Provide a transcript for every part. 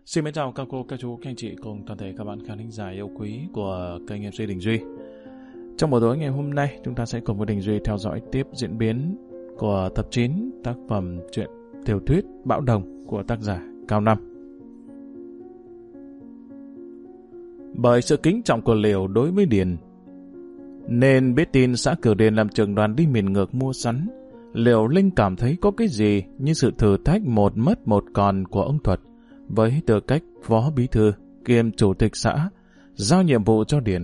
Xin mến chào các cô, các chú, các anh chị cùng toàn thể các bạn khán thính giả yêu quý của kênh MC Đình Duy. Trong buổi tối ngày hôm nay, chúng ta sẽ cùng với Đình Duy theo dõi tiếp diễn biến của tập 9 tác phẩm truyện tiểu thuyết Bão Đồng của tác giả Cao Năm. Bởi sự kính trọng của Liều đối với Điền, nên biết tin xã Cửu Điền làm trưởng đoàn đi miền ngược mua sắn, Liều Linh cảm thấy có cái gì như sự thử thách một mất một còn của ông Thuật với tư cách phó bí thư kiêm chủ tịch xã, giao nhiệm vụ cho Điền.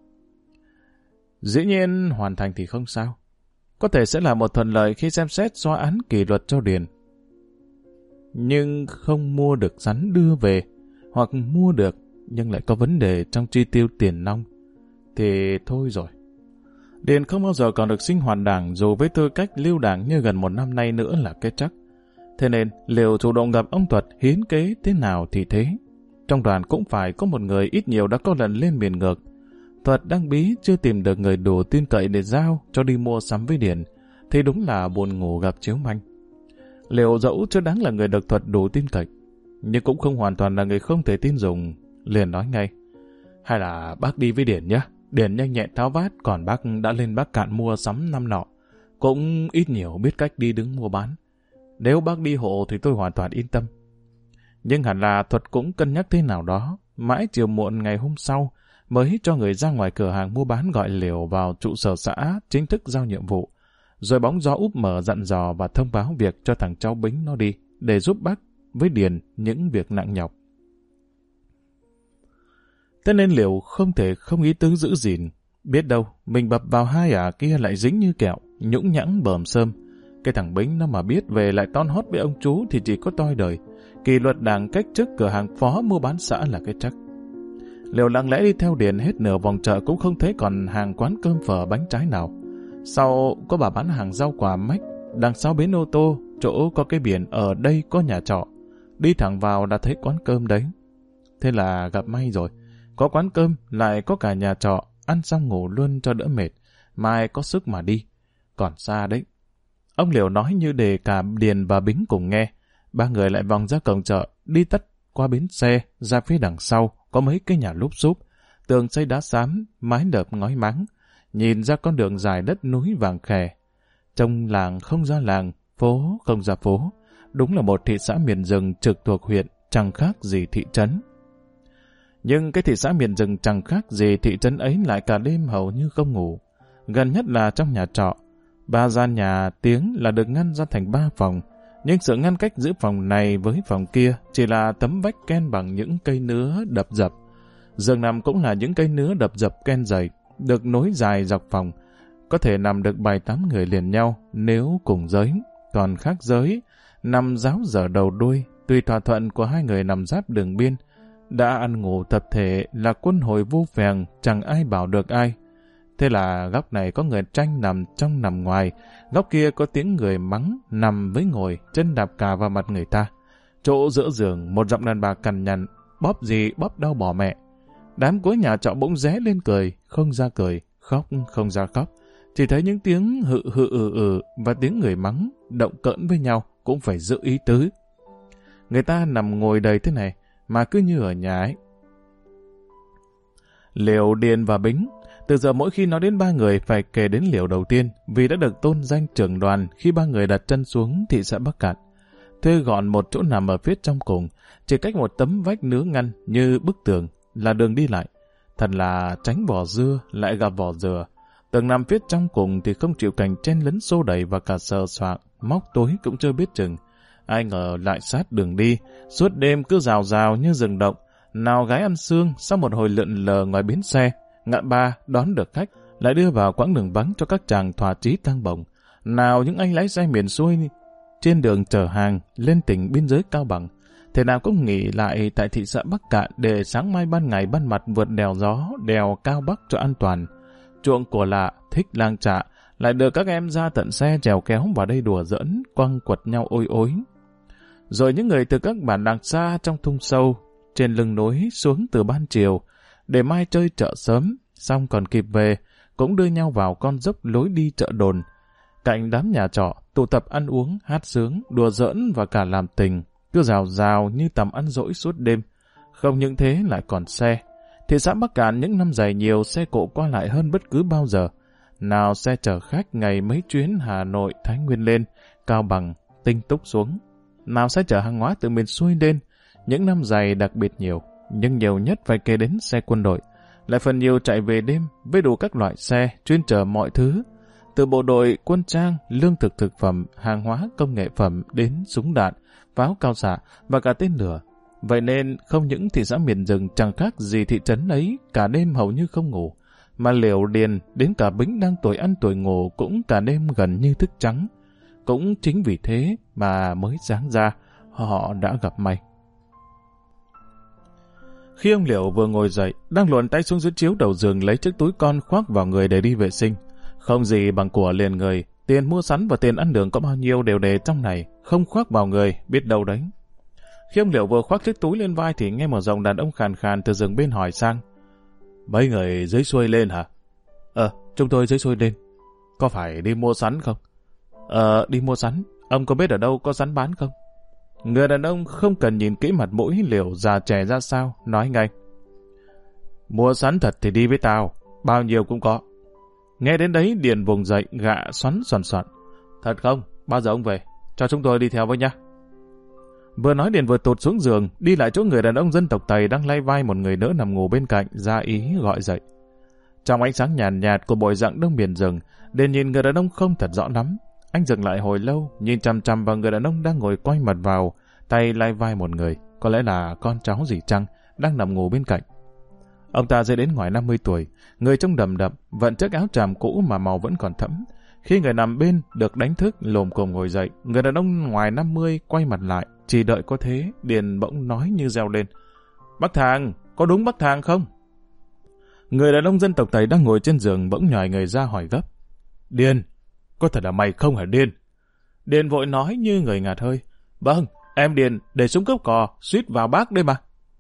Dĩ nhiên hoàn thành thì không sao, có thể sẽ là một thuận lợi khi xem xét xóa án kỷ luật cho Điền. Nhưng không mua được sắn đưa về, hoặc mua được nhưng lại có vấn đề trong chi tiêu tiền nong, thì thôi rồi. Điền không bao giờ còn được sinh hoạt đảng dù với tư cách lưu đảng như gần một năm nay nữa là cái chắc. Thế nên, Liều chủ động gặp ông Thuật hiến kế thế nào thì thế. Trong đoàn cũng phải có một người ít nhiều đã có lần lên miền ngược. Thuật đang bí chưa tìm được người đủ tin cậy để giao cho đi mua sắm với Điền, thì đúng là buồn ngủ gặp chiếu manh. Liều dẫu chưa đáng là người được Thuật đủ tin cậy, nhưng cũng không hoàn toàn là người không thể tin dùng, liền nói ngay. Hay là bác đi với Điền nhé, Điền nhanh nhẹn tháo vát, còn bác đã lên Bắc Cạn mua sắm năm nọ, cũng ít nhiều biết cách đi đứng mua bán. Nếu bác đi hộ thì tôi hoàn toàn yên tâm. Nhưng hẳn là Thuật cũng cân nhắc thế nào đó, mãi chiều muộn ngày hôm sau mới cho người ra ngoài cửa hàng mua bán gọi Liều vào trụ sở xã chính thức giao nhiệm vụ, rồi bóng gió úp mở dặn dò và thông báo việc cho thằng cháu Bính nó đi, để giúp bác với Điền những việc nặng nhọc. Thế nên Liều không thể không ý tứ giữ gìn, biết đâu mình bập vào hai ả kia lại dính như kẹo, nhũng nhẵng bờm sơm. Cái thằng Bính nó mà biết về lại ton hót với ông chú thì chỉ có toi đời. Kỷ luật đảng cách chức cửa hàng phó mua bán xã là cái chắc. Liều lặng lẽ đi theo Điền hết nửa vòng chợ cũng không thấy còn hàng quán cơm phở bánh trái nào. Sau có bà bán hàng rau quả mách, đằng sau bến ô tô, chỗ có cái biển ở đây có nhà trọ. Đi thẳng vào đã thấy quán cơm đấy. Thế là gặp may rồi. Có quán cơm, lại có cả nhà trọ, ăn xong ngủ luôn cho đỡ mệt. Mai có sức mà đi. Còn xa đấy. Ông Liều nói như để cả Điền và Bính cùng nghe. Ba người lại vòng ra cổng chợ, đi tắt qua bến xe, ra phía đằng sau, có mấy cái nhà lúp xúp, tường xây đá xám, mái lợp ngói mắng, nhìn ra con đường dài đất núi vàng khè. Trong làng không ra làng, phố không ra phố, đúng là một thị xã miền rừng trực thuộc huyện, chẳng khác gì thị trấn. Nhưng cái thị xã miền rừng chẳng khác gì thị trấn ấy lại cả đêm hầu như không ngủ. Gần nhất là trong nhà trọ, 3 gian nhà tiếng là được ngăn ra thành 3 phòng, nhưng sự ngăn cách giữa phòng này với phòng kia chỉ là tấm vách ken bằng những cây nứa đập dập. Giường nằm cũng là những cây nứa đập dập ken dày, được nối dài dọc phòng, có thể nằm được 7-8 người liền nhau nếu cùng giới, còn khác giới, nằm ráo dở đầu đuôi, tùy thỏa thuận của hai người nằm giáp đường biên. Đã ăn ngủ tập thể là quân hồi vô phèn, chẳng ai bảo được ai. Thế là góc này có người tranh nằm trong nằm ngoài, góc kia có tiếng người mắng nằm với ngồi, chân đạp cà vào mặt người ta. Chỗ giữa giường một giọng đàn bà cằn nhằn, bóp gì bóp đau bỏ mẹ. Đám cuối nhà trọ bỗng ré lên cười, không ra cười, khóc không ra khóc. Chỉ thấy những tiếng hự hự và tiếng người mắng, động cỡn với nhau cũng phải giữ ý tứ. Người ta nằm ngồi đầy thế này, mà cứ như ở nhà ấy. Liều, Điền và Bính, từ giờ mỗi khi nói đến 3 người phải kể đến Liều đầu tiên, vì đã được tôn danh trưởng đoàn khi 3 người đặt chân xuống thị xã Bắc Cạn. Thuê gọn một chỗ nằm ở phía trong cùng, chỉ cách một tấm vách nứa ngăn như bức tường là đường đi lại. Thật là tránh vỏ dưa lại gặp vỏ dừa. Tường nằm phía trong cùng thì không chịu cảnh chen lấn xô đẩy và cả sờ soạng, móc tối cũng chưa biết chừng. Ai ngờ lại sát đường đi, suốt đêm cứ rào rào như rừng động. Nào gái ăn xương sau một hồi lượn lờ ngoài bến xe, ngã ba đón được khách, lại đưa vào quãng đường vắng cho các chàng thỏa chí tăng bồng. Nào những anh lái xe miền xuôi trên đường chở hàng lên tỉnh biên giới Cao Bằng, thế nào cũng nghỉ lại tại thị xã Bắc Cạn để sáng mai ban ngày ban mặt vượt đèo gió, đèo Cao Bắc cho an toàn. Chuộng của lạ, thích lang trạ, lại được các em ra tận xe trèo kéo vào đây đùa giỡn, quăng quật nhau ôi ối. Rồi những người từ các bản làng xa trong thung sâu, trên lưng núi xuống từ ban chiều, để mai chơi chợ sớm, xong còn kịp về, cũng đưa nhau vào con dốc lối đi chợ đồn. Cạnh đám nhà trọ, tụ tập ăn uống, hát sướng, đùa giỡn và cả làm tình, cứ rào rào như tầm ăn dỗi suốt đêm. Không những thế lại còn xe. Thị xã Bắc Kạn những năm dài nhiều xe cộ qua lại hơn bất cứ bao giờ. Nào xe chở khách ngày mấy chuyến Hà Nội, Thái Nguyên lên, Cao Bằng, Tinh Túc xuống. Nào xe chở hàng hóa từ miền xuôi lên, những năm dài đặc biệt nhiều. Nhưng nhiều nhất phải kể đến xe quân đội. Lại phần nhiều chạy về đêm với đủ các loại xe chuyên chở mọi thứ. Từ bộ đội, quân trang, lương thực thực phẩm, hàng hóa công nghệ phẩm đến súng đạn, pháo cao xạ và cả tên lửa. Vậy nên không những thị xã miền rừng chẳng khác gì thị trấn ấy cả đêm hầu như không ngủ, mà Liễu Điền đến cả Bính đang tuổi ăn tuổi ngủ cũng cả đêm gần như thức trắng. Cũng chính vì thế mà mới sáng ra họ đã gặp may. Khi ông Liễu vừa ngồi dậy, đang luồn tay xuống dưới chiếu đầu giường lấy chiếc túi con khoác vào người để đi vệ sinh. Không gì bằng của liền người, tiền mua sắm và tiền ăn đường có bao nhiêu đều để trong này, không khoác vào người, biết đâu đấy. Khi ông Liễu vừa khoác chiếc túi lên vai thì nghe một giọng đàn ông khàn khàn từ giường bên hỏi sang. Mấy người dưới xuôi lên hả? Chúng tôi dưới xuôi lên. Có phải đi mua sắn không? Đi mua sắn. Ông có biết ở đâu có sắn bán không? Người đàn ông không cần nhìn kỹ mặt mũi Liễu già trẻ ra sao, nói ngay. Mua sắn thật thì đi với tao, bao nhiêu cũng có. Nghe đến đấy Điền vùng dậy gạ xoắn xoắn xoắn. Thật không? Bao giờ ông về? Cho chúng tôi đi theo với nhá. Vừa nói Điền vừa tụt xuống giường, đi lại chỗ người đàn ông dân tộc Tây đang lay vai một người nữa nằm ngủ bên cạnh, ra ý gọi dậy. Trong ánh sáng nhàn nhạt của bụi rặng đông biển rừng, Điền nhìn người đàn ông không thật rõ lắm. Anh dừng lại hồi lâu, nhìn chằm chằm vào người đàn ông đang ngồi quay mặt vào, tay lay vai một người, có lẽ là con cháu gì chăng, đang nằm ngủ bên cạnh. Ông ta dễ đến ngoài 50 tuổi, người trông đầm đập, vận chiếc áo tràm cũ mà màu vẫn còn thẫm. Khi người nằm bên được đánh thức lồm cồm ngồi dậy, người đàn ông ngoài 50 quay mặt lại, chỉ đợi có thế, Điền bỗng nói như reo lên. Bác Thàng, có đúng bác Thàng không? Người đàn ông dân tộc Tây đang ngồi trên giường bỗng nhòi người ra hỏi gấp. Điền, có thật là mày không hả Điền? Điền vội nói như người ngạt hơi. Vâng, em Điền để súng cướp cò, suýt vào bác đây mà.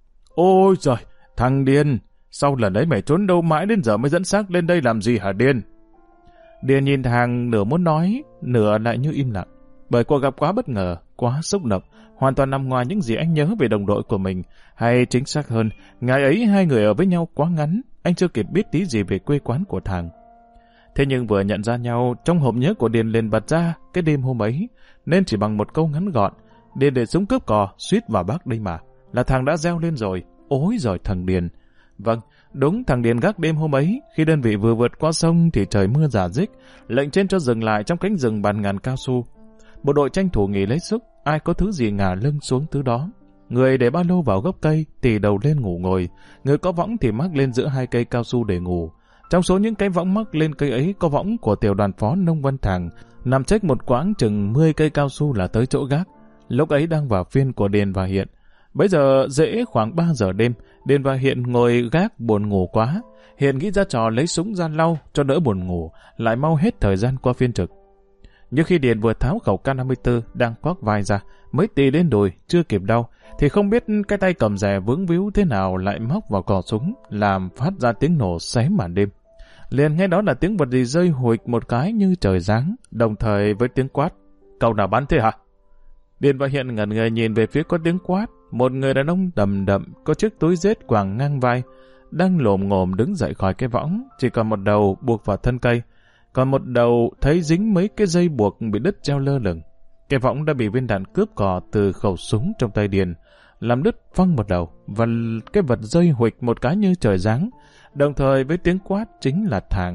Ôi giời, thằng Điền, sau lần đấy mày trốn đâu mãi đến giờ mới dẫn xác lên đây làm gì hả Điền? Điền nhìn Thàng nửa muốn nói, nửa lại như im lặng. Bởi cuộc gặp quá bất ngờ, quá xúc động, hoàn toàn nằm ngoài những gì anh nhớ về đồng đội của mình. Hay chính xác hơn, ngày ấy hai người ở với nhau quá ngắn, anh chưa kịp biết tí gì về quê quán của Thàng. Thế nhưng vừa nhận ra nhau, trong hộp nhớ của Điền liền bật ra cái đêm hôm ấy, nên chỉ bằng một câu ngắn gọn, Điền để súng cướp cò, suýt vào bác đây mà, là Thàng đã reo lên rồi. Ôi giời thằng Điền. Vâng, đúng thằng Điền gác đêm hôm ấy, khi đơn vị vừa vượt qua sông thì trời mưa rả rích, lệnh trên cho dừng lại trong cánh rừng bạt ngàn cao su. Bộ đội tranh thủ nghỉ lấy sức, ai có thứ gì ngả lưng xuống thứ đó. Người để ba lô vào gốc cây, tì đầu lên ngủ ngồi, người có võng thì mắc lên giữa hai cây cao su để ngủ. Trong số những cái võng mắc lên cây ấy có võng của tiểu đoàn phó Nông Văn Thàng, nằm trách một quãng chừng 10 cây cao su là tới chỗ gác. Lúc ấy đang vào phiên của Điền và Hiện. Bây giờ dễ khoảng 3 giờ đêm, Điền và Hiện ngồi gác buồn ngủ quá. Hiện nghĩ ra trò lấy súng ra lau cho đỡ buồn ngủ, lại mau hết thời gian qua phiên trực. Nhưng khi Điền vừa tháo khẩu K54 đang khoác vai ra, mới tì lên đùi, chưa kịp đau, thì không biết cái tay cầm rè vướng víu thế nào lại móc vào cò súng, làm phát ra tiếng nổ xé màn đêm. Liền nghe đó là tiếng vật gì rơi huỵch một cái như trời giáng, đồng thời với tiếng quát. Cậu nào bắn thế hả? Điền và Hiện ngẩn người nhìn về phía có tiếng quát. Một người đàn ông đầm đậm, có chiếc túi rết quàng ngang vai, đang lồm ngồm đứng dậy khỏi cái võng, chỉ còn một đầu buộc vào thân cây, còn một đầu thấy dính mấy cái dây buộc bị đứt treo lơ lửng. Cái võng đã bị viên đạn cướp cò từ khẩu súng trong tay Điền, làm đứt phăng một đầu, và cái vật rơi huỵch một cái như trời giáng, đồng thời với tiếng quát chính là Thàng.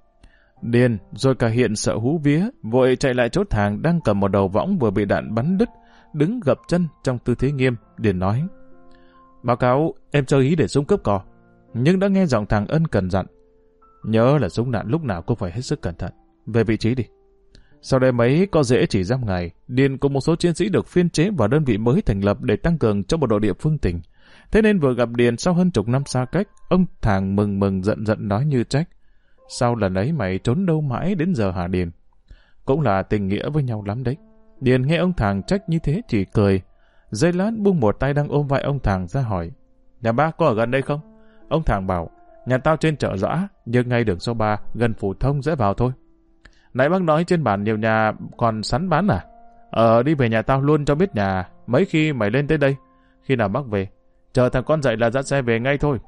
Điền rồi cả Hiện sợ hú vía, vội chạy lại chỗ Thàng đang cầm một đầu võng vừa bị đạn bắn đứt, đứng gập chân trong tư thế nghiêm. Điền nói: Báo cáo, em sơ ý để súng cướp cò, nhưng đã nghe giọng Thàng ân cần dặn. Nhớ là súng đạn lúc nào cũng phải hết sức cẩn thận. Về vị trí đi. Sau đây mấy có dễ chỉ giam ngày, Điền cùng một số chiến sĩ được phiên chế vào đơn vị mới thành lập để tăng cường cho bộ đội địa phương tỉnh. Thế nên vừa gặp Điền sau hơn chục năm xa cách, ông Thàng mừng giận nói như trách: Sau lần ấy mày trốn đâu mãi đến giờ hả Điền? Cũng là tình nghĩa với nhau lắm đấy. Điền nghe ông Thàng trách như thế chỉ cười. Giây lát buông một tay đang ôm vai ông Thàng ra hỏi: Nhà bác có ở gần đây không? Ông Thàng bảo: Nhà tao trên chợ Dã, nhưng ngay đường số 3, gần Phủ Thông dễ vào thôi. Nãy bác nói trên bản nhiều nhà còn sắn bán à? Đi về nhà tao luôn cho biết nhà, mấy khi mày lên tới đây. Khi nào bác về, chờ thằng con dậy là dắt xe về ngay thôi.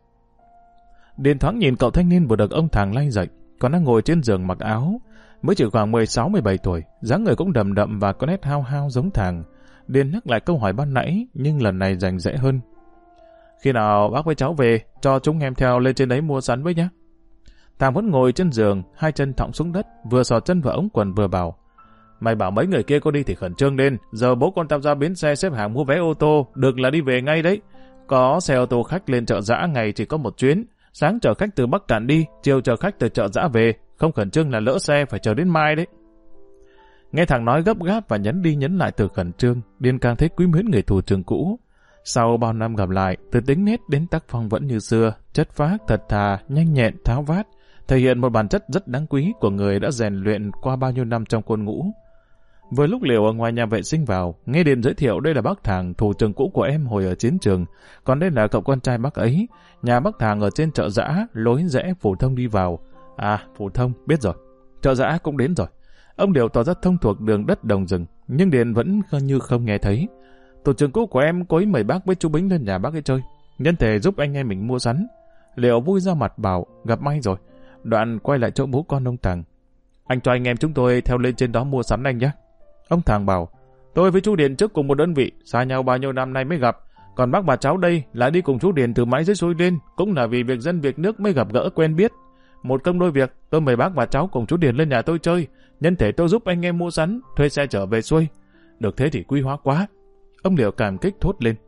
Điền thoáng nhìn cậu thanh niên vừa được ông Thàng lay dậy, còn đang ngồi trên giường mặc áo, mới chỉ khoảng 16-17 tuổi, dáng người cũng đầm đậm và có nét hao hao giống Thàng. Điền nhắc lại câu hỏi ban nãy, nhưng lần này rành rẽ hơn. Khi nào bác với cháu về, cho chúng em theo lên trên đấy mua sắn với nhé. Thàng vẫn ngồi trên giường, hai chân thõng xuống đất, vừa sò chân vào ống quần vừa bảo. Mày bảo mấy người kia có đi thì khẩn trương lên, giờ bố con tao ra bến xe xếp hàng mua vé ô tô, được là đi về ngay đấy. Có xe ô tô khách lên chợ Dã ngày chỉ có một chuyến, sáng chở khách từ Bắc Cạn đi, chiều chở khách từ chợ Dã về, không khẩn trương là lỡ xe phải chờ đến mai đấy. Nghe thằng nói gấp gáp và nhấn đi nhấn lại từ khẩn trương, Điền càng thấy quý mến người thủ trưởng cũ. Sau bao năm gặp lại, từ tính nết đến tác phong vẫn như xưa, chất phác, thật thà, nhanh nhẹn, tháo vát, thể hiện một bản chất rất đáng quý của người đã rèn luyện qua bao nhiêu năm trong quân ngũ. Vừa lúc Liễu ở ngoài nhà vệ sinh vào, nghe Điền giới thiệu đây là bác Thàng, thủ trưởng cũ của em hồi ở chiến trường, còn đây là cậu con trai bác ấy. Nhà bác Thàng ở trên chợ Dã, lối rẽ Phổ Thông đi vào. À, Phổ Thông, biết rồi. Chợ Dã cũng đến rồi. Ông Liễu tỏ ra thông thuộc đường đất đồng rừng, nhưng Điền vẫn như không nghe thấy. Thủ trưởng cũ của em cố ý mời bác với chú Bính lên nhà bác ấy chơi, nhân thể giúp anh em mình mua sắn. Liễu vui ra mặt bảo, gặp may rồi. Đoạn quay lại chỗ bố con ông Thàng. Anh cho anh em chúng tôi theo lên trên đó mua sắn anh nhé. Ông Thàng bảo, tôi với chú Điền trước cùng một đơn vị, xa nhau bao nhiêu năm nay mới gặp, còn bác bà cháu đây là đi cùng chú Điền từ mãi dưới xuôi lên, cũng là vì việc dân việc nước mới gặp gỡ quen biết. Một công đôi việc, tôi mời bác và cháu cùng chú Điền lên nhà tôi chơi, nhân thể tôi giúp anh em mua sắn, thuê xe trở về xuôi. Được thế thì quý hóa quá. Ông Liễu cảm kích thốt lên.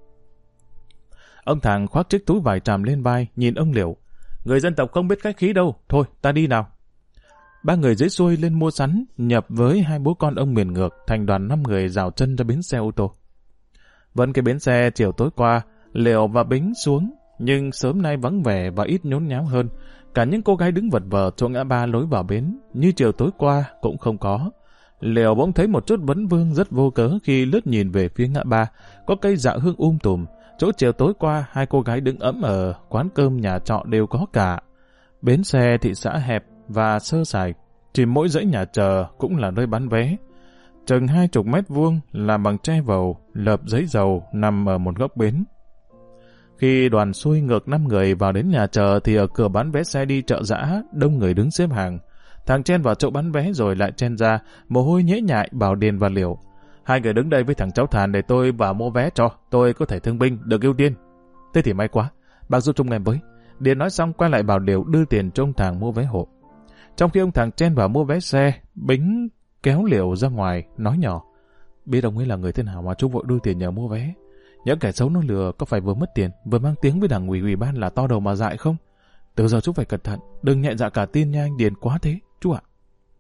Ông Thàng khoác chiếc túi vải tràm lên vai, nhìn ông Liễu. Người dân tộc không biết khách khí đâu, thôi ta đi nào. Ba người dưới xuôi lên mua sắn, nhập với hai bố con ông miền ngược, thành đoàn 5 người rào chân ra bến xe ô tô. Vẫn cái bến xe chiều tối qua, Liễu và Bính xuống, nhưng sớm nay vắng vẻ và ít nhốn nháo hơn. Cả những cô gái đứng vật vờ chỗ ngã ba lối vào bến, như chiều tối qua cũng không có. Liễu bỗng thấy một chút vấn vương rất vô cớ khi lướt nhìn về phía ngã ba, có cây dạ hương tùm. Chỗ chiều tối qua, hai cô gái đứng ấm ở quán cơm nhà trọ đều có cả. Bến xe thị xã hẹp và sơ sài, chỉ mỗi dãy nhà chờ cũng là nơi bán vé. Chừng 20 mét vuông làm bằng tre vầu, lợp giấy dầu nằm ở một góc bến. Khi đoàn xuôi ngược 5 người vào đến nhà chờ thì ở cửa bán vé xe đi chợ Dã, đông người đứng xếp hàng. Thằng chen vào chỗ bán vé rồi lại chen ra, mồ hôi nhễ nhại bảo Điền và Liễu. Hai người đứng đây với thằng cháu Thàn để tôi vào mua vé cho, tôi có thể thương binh, được ưu tiên. Thế thì may quá, bác giúp chúng em với. Điền nói xong quay lại bảo Liễu đưa tiền cho ông Thàng mua vé hộ. Trong khi ông Thàng chen vào mua vé xe, Bính kéo Liễu ra ngoài, nói nhỏ. Biết ông ấy là người thế nào mà chú vội đưa tiền nhờ mua vé. Những kẻ xấu nó lừa có phải vừa mất tiền, vừa mang tiếng với đảng ủy ban là to đầu mà dại không? Từ giờ chú phải cẩn thận, đừng nhẹ dạ cả tin nha anh Điền quá thế, chú ạ.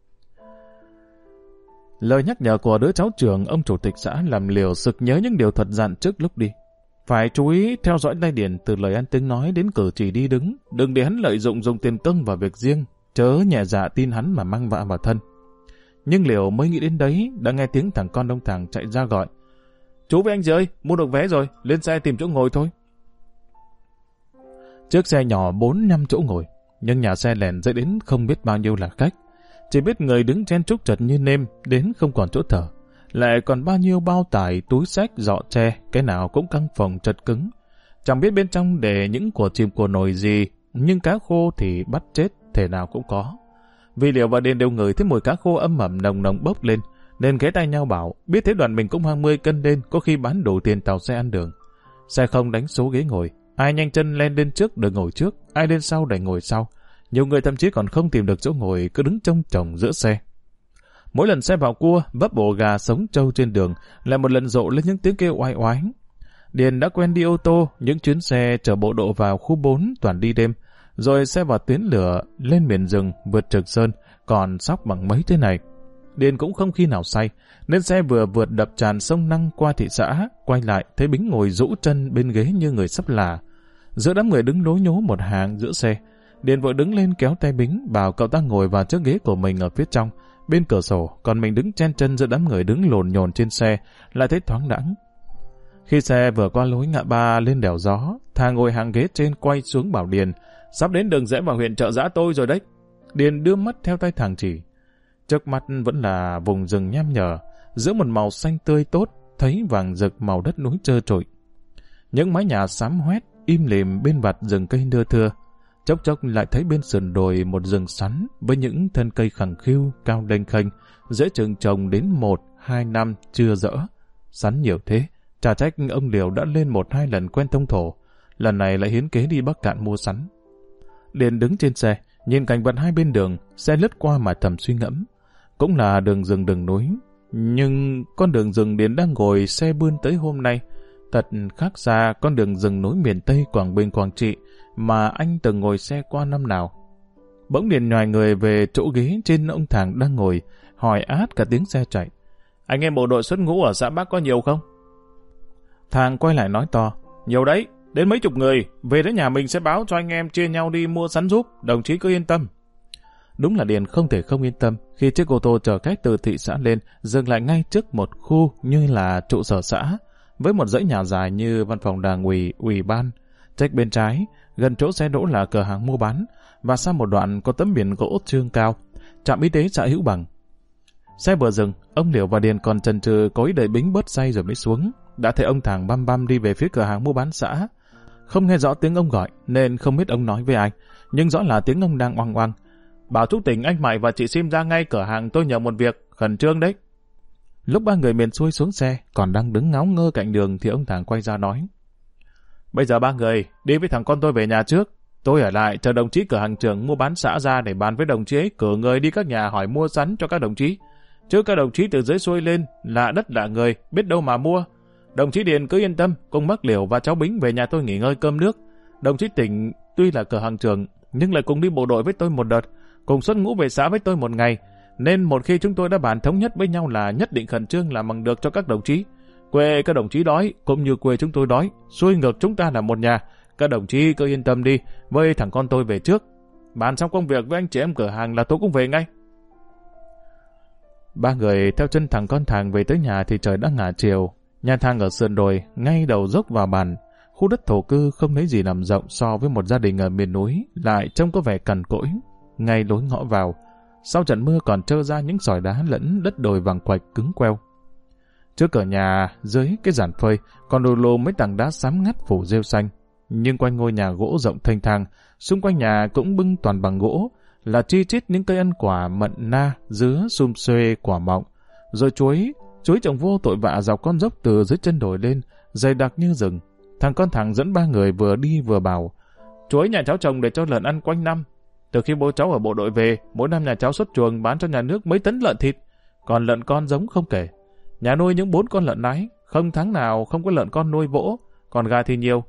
Lời nhắc nhở của đứa cháu trưởng ông chủ tịch xã làm Liễu sực nhớ những điều thuật dặn trước lúc đi. Phải chú ý theo dõi tay Điền từ lời ăn tiếng nói đến cử chỉ đi đứng, đừng để hắn lợi dụng dùng tiền công vào việc riêng, chớ nhẹ dạ tin hắn mà mang vạ vào thân. Nhưng Liễu mới nghĩ đến đấy, đã nghe tiếng thằng con ông Thàng chạy ra gọi. Chú với anh gì ơi, mua được vé rồi, lên xe tìm chỗ ngồi thôi. Chiếc xe nhỏ 4-5 chỗ ngồi, nhưng nhà xe lèn dễ đến không biết bao nhiêu là khách. Chỉ biết người đứng chen chúc chật như nêm, đến không còn chỗ thở. Lại còn bao nhiêu bao tải, túi xách, giọ tre, cái nào cũng căng phòng chật cứng. Chẳng biết bên trong để những của chìm của nồi gì, nhưng cá khô thì bắt chết, thể nào cũng có. Vì Liễu và Điền đều ngửi thấy mùi cá khô âm ẩm nồng nồng bốc lên, nên ghé tay nhau bảo, biết thế đoàn mình cũng 20 cân lên, có khi bán đủ tiền tàu xe ăn đường. Xe không đánh số ghế ngồi, ai nhanh chân lên trước được ngồi trước, ai lên sau để ngồi sau. Nhiều người thậm chí còn không tìm được chỗ ngồi, cứ đứng trông chồng giữa xe. Mỗi lần xe vào cua, vấp ổ gà sống trâu trên đường, lại một lần rộ lên những tiếng kêu oai oái. Điền đã quen đi ô tô, những chuyến xe chở bộ đội vào khu 4 toàn đi đêm, rồi xe vào tuyến lửa, lên miền rừng, vượt Trực Sơn, còn sóc bằng mấy thế này. Điền cũng không khi nào say, nên xe vừa vượt đập tràn sông Năng qua thị xã, quay lại thấy Bính ngồi rũ chân bên ghế như người sắp lả. Giữa đám người đứng lố nhố một hàng giữa xe, Điền vội đứng lên kéo tay Bính, bảo cậu ta ngồi vào chiếc ghế của mình ở phía trong, bên cửa sổ, còn mình đứng chen chân giữa đám người đứng lồn nhồn trên xe, lại thấy thoáng đãng. Khi xe vừa qua lối ngã ba lên đèo gió, Thà ngồi hàng ghế trên quay xuống bảo Điền, sắp đến đường rẽ vào huyện Chợ Dã tôi rồi đấy. Điền đưa mắt theo tay thằng chỉ. Trước mắt vẫn là vùng rừng nham nhở, giữa một màu xanh tươi tốt, thấy vàng rực màu đất núi trơ trụi. Những mái nhà xám hoét, im lìm bên vặt rừng cây lưa thưa. Chốc chốc lại thấy bên sườn đồi một rừng sắn với những thân cây khẳng khiu, cao đênh khênh, dễ chừng trồng đến 1-2 năm chưa dỡ. Sắn nhiều thế, chả trách ông Liều đã lên 1-2 lần quen thông thổ, lần này lại hiến kế đi Bắc Cạn mua sắn. Điền đứng trên xe, nhìn cảnh vật hai bên đường, xe lướt qua mà thầm suy ngẫm. Cũng là đường rừng đường núi, nhưng con đường rừng Điền đang ngồi xe bươn tới hôm nay thật khác xa con đường rừng núi miền Tây Quảng Bình Quảng Trị mà anh từng ngồi xe qua năm nào. Bỗng Điền nhòi người về chỗ ghế trên ông Thàng đang ngồi, hỏi át cả tiếng xe chạy. Anh em bộ đội xuất ngũ ở xã Bắc có nhiều không? Thàng quay lại nói to. Nhiều đấy, đến mấy chục người, về đến nhà mình sẽ báo cho anh em chia nhau đi mua sắn giúp, đồng chí cứ yên tâm. Đúng là Điền không thể không yên tâm khi chiếc ô tô chở khách từ thị xã lên dừng lại ngay trước một khu như là trụ sở xã, với một dãy nhà dài như văn phòng đảng ủy, ủy ban. Trách bên trái, gần chỗ xe đỗ là cửa hàng mua bán, và sau một đoạn có tấm biển gỗ trương cao, trạm y tế xã Hữu Bằng. Xe vừa dừng, ông Liều và Điền còn chần chừ cố ý đợi bính bớt say rồi mới xuống. Đã thấy ông Thàng băm băm đi về phía cửa hàng mua bán xã. Không nghe rõ tiếng ông gọi nên không biết ông nói với ai, nhưng rõ là tiếng ông đang oang oang. Bảo chú Tỉnh, anh Mại và chị Sim ra ngay cửa hàng, tôi nhờ một việc, khẩn trương đấy. Lúc ba người miền xuôi xuống xe, còn đang đứng ngáo ngơ cạnh đường thì ông Thàng quay ra nói. Bây giờ ba người, đi với thằng con tôi về nhà trước. Tôi ở lại chờ đồng chí cửa hàng trưởng mua bán xã ra để bàn với đồng chí ấy, cử người đi các nhà hỏi mua sắn cho các đồng chí. Chứ các đồng chí từ dưới xuôi lên, lạ đất lạ người, biết đâu mà mua. Đồng chí Điền cứ yên tâm, cùng bác Liều và cháu Bính về nhà tôi nghỉ ngơi cơm nước. Đồng chí Tỉnh tuy là cửa hàng trưởng, nhưng lại cùng đi bộ đội với tôi một đợt, cùng xuất ngũ về xã với tôi một ngày, nên một khi chúng tôi đã bàn thống nhất với nhau là nhất định khẩn trương làm bằng được cho các đồng chí. Quê các đồng chí đói, cũng như quê chúng tôi đói, xuôi ngược chúng ta là một nhà. Các đồng chí cứ yên tâm đi, với thằng con tôi về trước. Bàn xong công việc với anh chị em cửa hàng là tôi cũng về ngay. Ba người theo chân thằng con Thàng về tới nhà thì trời đã ngả chiều. Nhà Thàng ở sườn đồi, ngay đầu dốc vào bàn. Khu đất thổ cư không lấy gì làm rộng so với một gia đình ở miền núi, lại trông có vẻ cằn cỗi. Ngay lối ngõ vào, sau trận mưa còn trơ ra những sỏi đá lẫn đất đồi vàng quạch cứng queo. Trước cửa nhà, dưới cái giàn phơi, còn lù lù mấy tảng đá xám ngắt phủ rêu xanh. Nhưng quanh ngôi nhà gỗ rộng thênh thang, xung quanh nhà cũng bưng toàn bằng gỗ, là chi chít những cây ăn quả mận na, dứa, sum xuê, quả mọng. Rồi chuối trồng vô tội vạ dọc con dốc từ dưới chân đồi lên, dày đặc như rừng. Thằng con Thằng dẫn ba người vừa đi vừa bảo, chuối nhà cháu trồng để cho lợn ăn quanh năm. Từ khi bố cháu ở bộ đội về, mỗi năm nhà cháu xuất chuồng bán cho nhà nước mấy tấn lợn thịt, còn lợn con giống không kể. Nhà nuôi những 4 con lợn nái, không tháng nào không có lợn con nuôi vỗ, còn gà thì nhiều.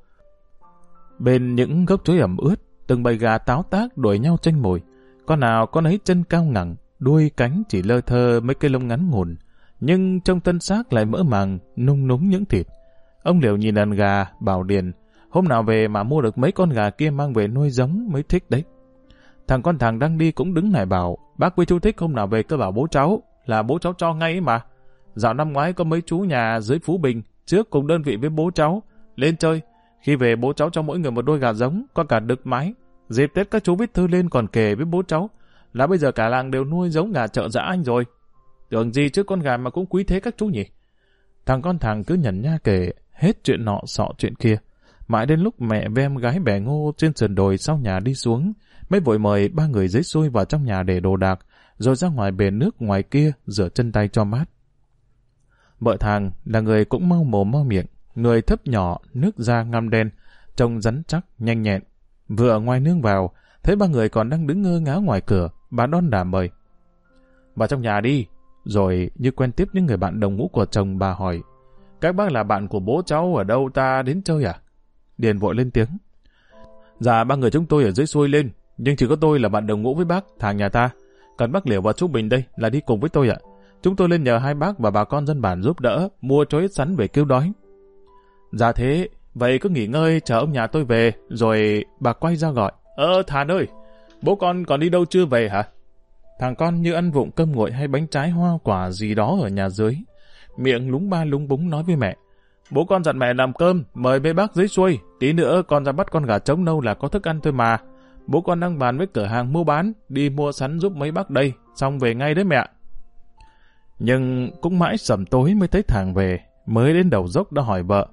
Bên những gốc chuối ẩm ướt, từng bầy gà táo tác đuổi nhau tranh mồi. Con nào con ấy chân cao ngẳng, đuôi cánh chỉ lơ thơ mấy cây lông ngắn ngủn, nhưng trong thân xác lại mỡ màng, nung núng những thịt. Ông Liều nhìn đàn gà, bảo Điền, hôm nào về mà mua được mấy con gà kia mang về nuôi giống mới thích đấy. Thằng con Thằng đang đi cũng đứng lại bảo, bác với chú Thích hôm nào về cứ bảo bố cháu, là bố cháu cho ngay ấy mà. Dạo năm ngoái có mấy chú nhà dưới Phú Bình, trước cùng đơn vị với bố cháu, lên chơi. Khi về bố cháu cho mỗi người một đôi gà giống, có cả đực mái. Dịp Tết các chú viết thư lên còn kể với bố cháu, là bây giờ cả làng đều nuôi giống gà chợ dã anh rồi. Tưởng gì chứ con gà mà cũng quý thế các chú nhỉ. Thằng con Thằng cứ nhẩn nha kể hết chuyện nọ sọ chuyện kia. Mãi đến lúc mẹ với em gái bẻ ngô trên sườn đồi sau nhà đi xuống, mới vội mời ba người dưới xuôi vào trong nhà để đồ đạc, rồi ra ngoài bể nước ngoài kia rửa chân tay cho mát. Vợ Thằng là người cũng mau mồm mau miệng, người thấp nhỏ, nước da ngăm đen, trông rắn chắc, nhanh nhẹn. Vừa ở ngoài nương vào, thấy ba người còn đang đứng ngơ ngáo ngoài cửa, bà đon đả mời. Vào trong nhà đi. Rồi như quen tiếp những người bạn đồng ngũ của chồng, bà hỏi, các bác là bạn của bố cháu ở đâu ta đến chơi à? Điền vội lên tiếng. Dạ, ba người chúng tôi ở dưới xuôi lên, nhưng chỉ có tôi là bạn đồng ngũ với bác, Thằng nhà ta. Còn bác Liều và chú Bình đây là đi cùng với tôi ạ. Chúng tôi lên nhờ hai bác và bà con dân bản giúp đỡ, mua cho ít sắn về cứu đói. Dạ thế, vậy cứ nghỉ ngơi chờ ông nhà tôi về, rồi bà quay ra gọi. Thàn ơi, bố con còn đi đâu chưa về hả? Thằng con như ăn vụng cơm nguội hay bánh trái hoa quả gì đó ở nhà dưới. Miệng lúng ba lúng búng nói với mẹ. Bố con dặn mẹ làm cơm, mời mấy bác dưới xuôi. Tí nữa con ra bắt con gà trống nâu là có thức ăn thôi mà. Bố con đang bàn với cửa hàng mua bán, đi mua sắn giúp mấy bác đây, xong về ngay đấy mẹ. Nhưng cũng mãi sẩm tối mới thấy Thằng về, mới đến đầu dốc đã hỏi vợ.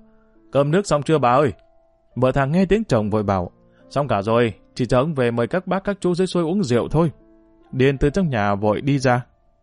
Cơm nước xong chưa bà ơi? Vợ thằng nghe tiếng chồng vội bảo. Xong cả rồi, chỉ chờ ông về mời các bác các chú dưới xuôi uống rượu thôi. Điền từ trong nhà vội đi ra.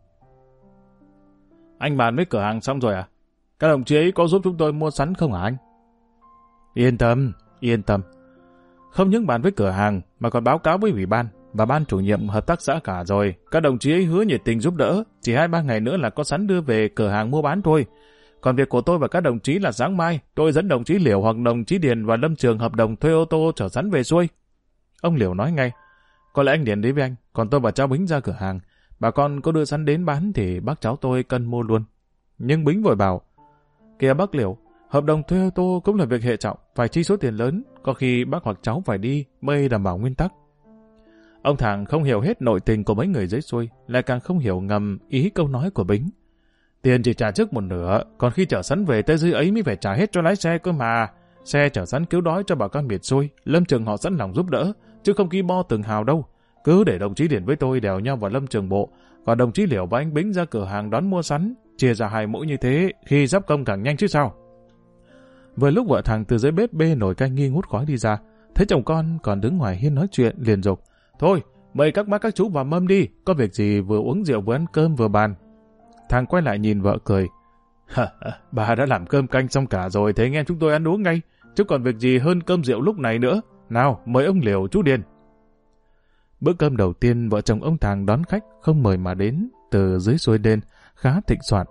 Anh bàn với cửa hàng xong rồi à? Các đồng chí ấy có giúp chúng tôi mua sắn không hả anh? Yên tâm, yên tâm. Không những bàn với cửa hàng mà còn báo cáo với ủy ban và ban chủ nhiệm hợp tác xã cả rồi. Các đồng chí ấy hứa nhiệt tình giúp đỡ. Chỉ 2-3 ngày nữa là có sắn đưa về cửa hàng mua bán thôi. Còn việc của tôi và các đồng chí là sáng mai tôi dẫn đồng chí Liểu hoặc đồng chí Điền và Lâm Trường hợp đồng thuê ô tô chở sắn về xuôi. Ông Liểu nói ngay. Có lẽ anh Điền đến với anh, còn tôi và cháu Bính ra cửa hàng. Bà con có đưa sắn đến bán thì bác cháu tôi cân mua luôn. Nhưng Bính vội bảo. Kìa bác Liểu, hợp đồng thuê ô tô cũng là việc hệ trọng, phải chi số tiền lớn, có khi bác hoặc cháu phải đi mới đảm bảo nguyên tắc. Ông Thàng không hiểu hết nội tình của mấy người dưới xuôi, lại càng không hiểu ngầm ý câu nói của Bính. Tiền chỉ trả trước một nửa, còn khi chở sắn về tới dưới ấy mới phải trả hết cho lái xe cơ mà. Xe chở sắn cứu đói cho bà con miệt xuôi, Lâm Trường họ sẵn lòng giúp đỡ, chứ không ki bo từng hào đâu. Cứ để đồng chí Điền với tôi đèo nhau vào Lâm Trường bộ, còn đồng chí Liểu và anh Bính ra cửa hàng đón mua sắn, chia ra 2 mũi như thế, khi giáp công càng nhanh chứ sao. Vừa lúc vợ thằng từ dưới bếp bê nồi canh nghi ngút khói đi ra, thấy chồng con còn đứng ngoài hiên nói chuyện, liền dục. Thôi, mời các bác các chú vào mâm đi, có việc gì vừa uống rượu vừa ăn cơm vừa bàn. Thằng quay lại nhìn vợ cười. Bà đã làm cơm canh xong cả rồi, thế anh em chúng tôi ăn uống ngay, chứ còn việc gì hơn cơm rượu lúc này nữa. Nào, mời ông Liểu chú Điền. Bữa cơm đầu tiên vợ chồng ông Thàng đón khách không mời mà đến, từ dưới xuôi lên, khá thịnh soạn.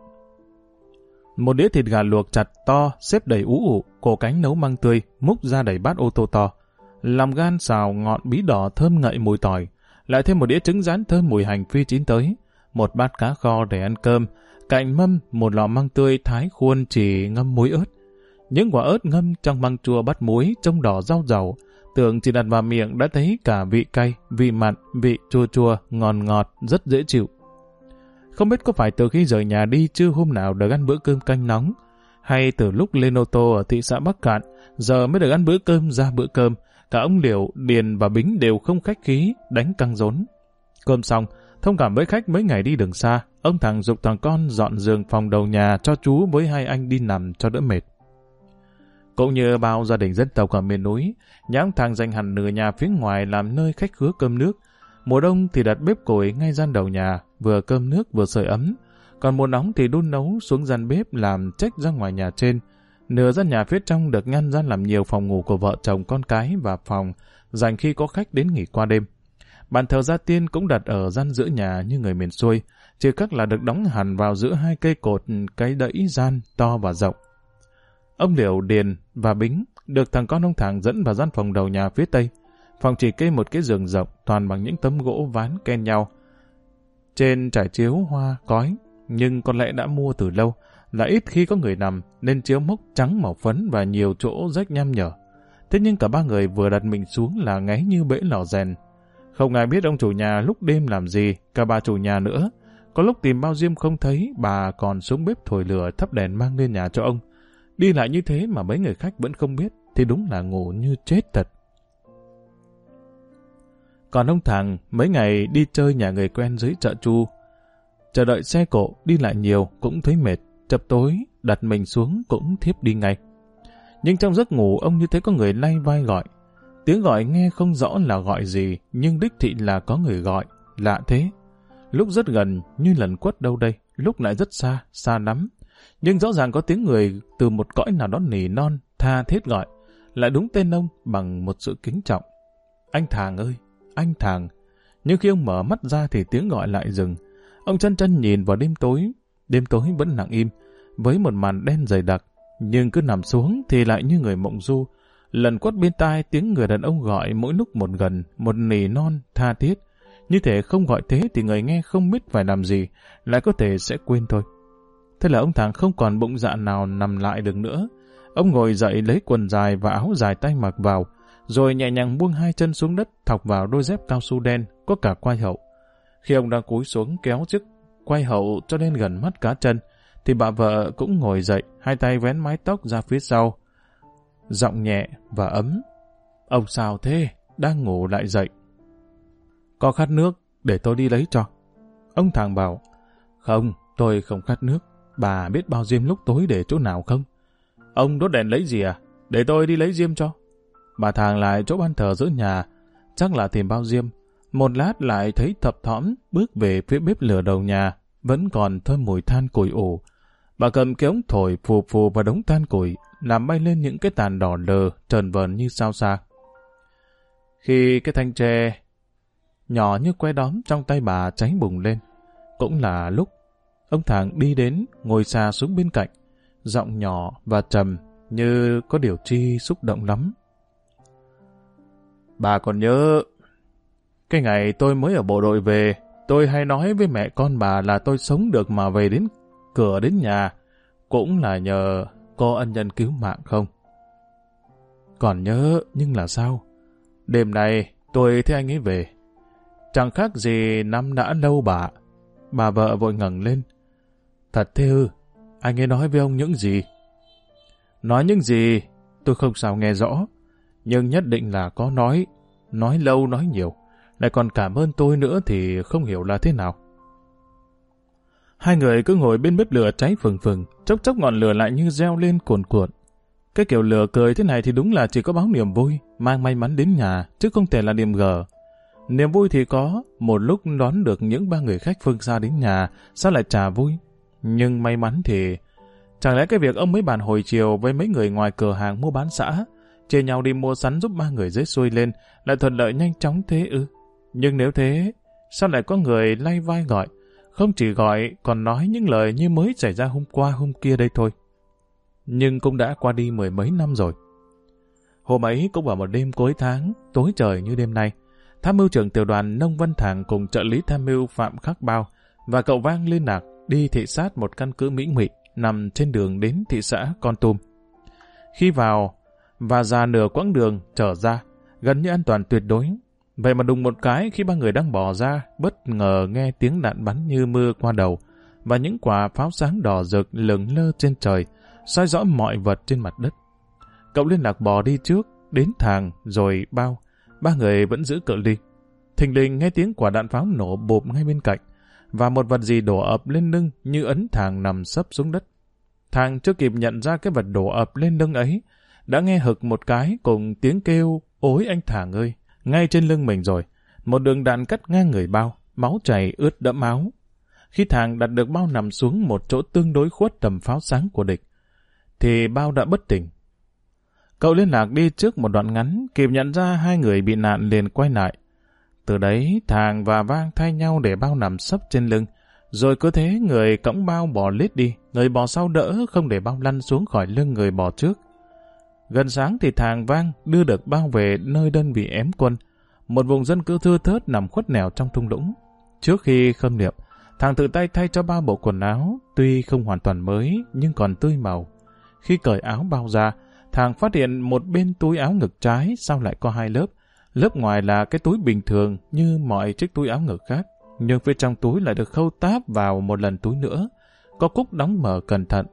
Một đĩa thịt gà luộc chặt to, xếp đầy ú ụ, cổ cánh nấu măng tươi, múc ra đầy bát ô tô to. Lòng gan xào ngọt bí đỏ thơm ngậy mùi tỏi, lại thêm một đĩa trứng rán thơm mùi hành phi chín tới, một bát cá kho để ăn cơm, cạnh mâm một lọ măng tươi thái khuôn chỉ ngâm muối ớt. Những quả ớt ngâm trong măng chua bắt muối trông đỏ rau dầu, tưởng chỉ đặt vào miệng đã thấy cả vị cay, vị mặn, vị chua chua, ngọt ngọt, rất dễ chịu. Không biết có phải từ khi rời nhà đi chưa hôm nào được ăn bữa cơm canh nóng, hay từ lúc lên ô tô ở thị xã Bắc Cạn, giờ mới được ăn bữa cơm ra bữa cơm, cả ông Liểu, Điền và Bính đều không khách khí, đánh căng rốn. Cơm xong, thông cảm với khách mấy ngày đi đường xa, ông Thằng giục thằng con dọn giường phòng đầu nhà cho chú với 2 anh đi nằm cho đỡ mệt. Cũng như bao gia đình dân tộc ở miền núi, nhà ông Thằng dành hẳn nửa nhà phía ngoài làm nơi khách khứa cơm nước. Mùa đông thì đặt bếp củi ngay gian đầu nhà, vừa cơm nước vừa sưởi ấm. Còn mùa nóng thì đun nấu xuống gian bếp làm chếch ra ngoài nhà trên. Nửa gian nhà phía trong được ngăn ra làm nhiều phòng ngủ của vợ chồng con cái và phòng dành khi có khách đến nghỉ qua đêm. Bàn thờ gia tiên cũng đặt ở gian giữa nhà như người miền xuôi, chỉ khác là được đóng hẳn vào giữa 2 cây cột cái đẫy gian to và rộng. Ông Liểu, Điền và Bính được thằng con ông Thằng dẫn vào gian phòng đầu nhà phía tây. Phòng chỉ kê một cái giường rộng toàn bằng những tấm gỗ ván ken nhau. Trên trải chiếu hoa cói, nhưng có lẽ đã mua từ lâu, là ít khi có người nằm nên chiếu mốc trắng màu phấn và nhiều chỗ rách nham nhở. Thế nhưng cả 3 người vừa đặt mình xuống là ngáy như bể lò rèn. Không ai biết ông chủ nhà lúc đêm làm gì, cả bà chủ nhà nữa. Có lúc tìm bao diêm không thấy, bà còn xuống bếp thổi lửa thắp đèn mang lên nhà cho ông. Đi lại như thế mà mấy người khách vẫn không biết, thì đúng là ngủ như chết thật. Còn ông Thằng mấy ngày đi chơi nhà người quen dưới chợ Chu, chờ đợi xe cộ đi lại nhiều cũng thấy mệt, chập tối đặt mình xuống cũng thiếp đi ngay. Nhưng trong giấc ngủ ông như thấy có người lay vai gọi. Tiếng gọi nghe không rõ là gọi gì, nhưng đích thị là có người gọi, lạ thế. Lúc rất gần như lần quất đâu đây, lúc lại rất xa, xa lắm. Nhưng rõ ràng có tiếng người từ một cõi nào đó nỉ non, tha thiết gọi, lại đúng tên ông bằng một sự kính trọng. Anh Thàng ơi, anh Thàng. Nhưng khi ông mở mắt ra thì tiếng gọi lại dừng. Ông chân chân nhìn vào đêm tối vẫn lặng im, với một màn đen dày đặc, nhưng cứ nằm xuống thì lại như người mộng du. Lần quất bên tai tiếng người đàn ông gọi mỗi lúc một gần, một nỉ non, tha thiết. Như thể không gọi thế thì người nghe không biết phải làm gì, lại có thể sẽ quên thôi. Thế là ông Thàng không còn bụng dạ nào nằm lại được nữa. Ông ngồi dậy lấy quần dài và áo dài tay mặc vào, rồi nhẹ nhàng buông 2 chân xuống đất thọc vào đôi dép cao su đen có cả quai hậu. Khi ông đang cúi xuống kéo chiếc quai hậu cho đến gần mắt cá chân, thì bà vợ cũng ngồi dậy, 2 tay vén mái tóc ra phía sau. Giọng nhẹ và ấm. Ông sao thế? Đang ngủ lại dậy. Có khát nước, để tôi đi lấy cho. Ông Thàng bảo, không, tôi không khát nước. Bà biết bao diêm lúc tối để chỗ nào không? Ông đốt đèn lấy gì à? Để tôi đi lấy diêm cho. Bà Thàng lại chỗ ban thờ giữa nhà, chắc là tìm bao diêm. Một lát lại thấy thập thỏm bước về phía bếp lửa đầu nhà, vẫn còn thơm mùi than củi ủ. Bà cầm cái ống thổi phù phù vào đống than củi, làm bay lên những cái tàn đỏ lờ, trờn vờn như sao xa. Khi cái thanh tre nhỏ như que đóm trong tay bà cháy bùng lên, cũng là lúc ông Thàng đi đến ngồi xà xuống bên cạnh, giọng nhỏ và trầm như có điều chi xúc động lắm. Bà còn nhớ cái ngày tôi mới ở bộ đội về, tôi hay nói với mẹ con bà là tôi sống được mà về đến cửa đến nhà cũng là nhờ có ân nhân cứu mạng không? Còn nhớ nhưng là sao? Đêm nay tôi thấy anh ấy về, chẳng khác gì năm đã lâu bà. Bà vợ vội ngẩng lên. Thật thế ư? Anh ấy nói với ông những gì? Nói những gì tôi không sao nghe rõ, nhưng nhất định là có nói lâu nói nhiều, lại còn cảm ơn tôi nữa thì không hiểu là thế nào. Hai người cứ ngồi bên bếp lửa cháy phừng phừng, chốc chốc ngọn lửa lại như reo lên cuồn cuộn. Cái kiểu lửa cười thế này thì đúng là chỉ có báo niềm vui, mang may mắn đến nhà, chứ không thể là niềm gở. Niềm vui thì có, một lúc đón được những ba người khách phương xa đến nhà, sao lại chả vui? Nhưng may mắn thì... Chẳng lẽ cái việc ông mới bàn hồi chiều với mấy người ngoài cửa hàng mua bán xã, chia nhau đi mua sắn giúp ba người dưới xuôi lên, lại thuận lợi nhanh chóng thế ư? Nhưng nếu thế, sao lại có người lay vai gọi? Không chỉ gọi, còn nói những lời như mới xảy ra hôm qua hôm kia đây thôi. Nhưng cũng đã qua đi 10 mấy năm rồi. Hôm ấy cũng vào một đêm cuối tháng, tối trời như đêm nay, tham mưu trưởng tiểu đoàn Nông Văn Thàng cùng trợ lý tham mưu Phạm Khắc Bao và cậu Vang liên lạc đi thị sát một căn cứ Mỹ Ngụy nằm trên đường đến thị xã Kon Tum. Khi vào và ra nửa quãng đường trở ra, gần như an toàn tuyệt đối. Vậy mà đùng một cái khi ba người đang bỏ ra, bất ngờ nghe tiếng đạn bắn như mưa qua đầu và những quả pháo sáng đỏ rực lững lơ trên trời, soi rõ mọi vật trên mặt đất. Cậu liên lạc bò đi trước, đến Thàng rồi Bao. Ba người vẫn giữ cự ly. Thình lình nghe tiếng quả đạn pháo nổ bộp ngay bên cạnh, và một vật gì đổ ập lên lưng như ấn Thàng nằm sấp xuống đất. Thàng chưa kịp nhận ra cái vật đổ ập lên lưng ấy, đã nghe hực một cái cùng tiếng kêu ối anh Thàng ơi, ngay trên lưng mình rồi. Một đường đạn cắt ngang người Bao, máu chảy ướt đẫm áo. Khi Thàng đặt được Bao nằm xuống một chỗ tương đối khuất tầm pháo sáng của địch, thì Bao đã bất tỉnh. Cậu liên lạc đi trước một đoạn ngắn, kịp nhận ra hai người bị nạn liền quay lại. Từ đấy, Thàng và Vang thay nhau để Bao nằm sấp trên lưng, rồi cứ thế người cõng Bao bò lết đi, người bò sau đỡ không để Bao lăn xuống khỏi lưng người bò trước. Gần sáng thì Thàng Vang đưa được Bao về nơi đơn vị ém quân, một vùng dân cư thưa thớt nằm khuất nẻo trong thung lũng. Trước khi khâm liệm, Thàng tự tay thay cho Bao bộ quần áo, tuy không hoàn toàn mới nhưng còn tươi màu. Khi cởi áo Bao ra, Thàng phát hiện một bên túi áo ngực trái sau lại có hai lớp. Lớp ngoài là cái túi bình thường như mọi chiếc túi áo ngực khác, nhưng phía trong túi lại được khâu táp vào một lần túi nữa, có cúc đóng mở cẩn thận.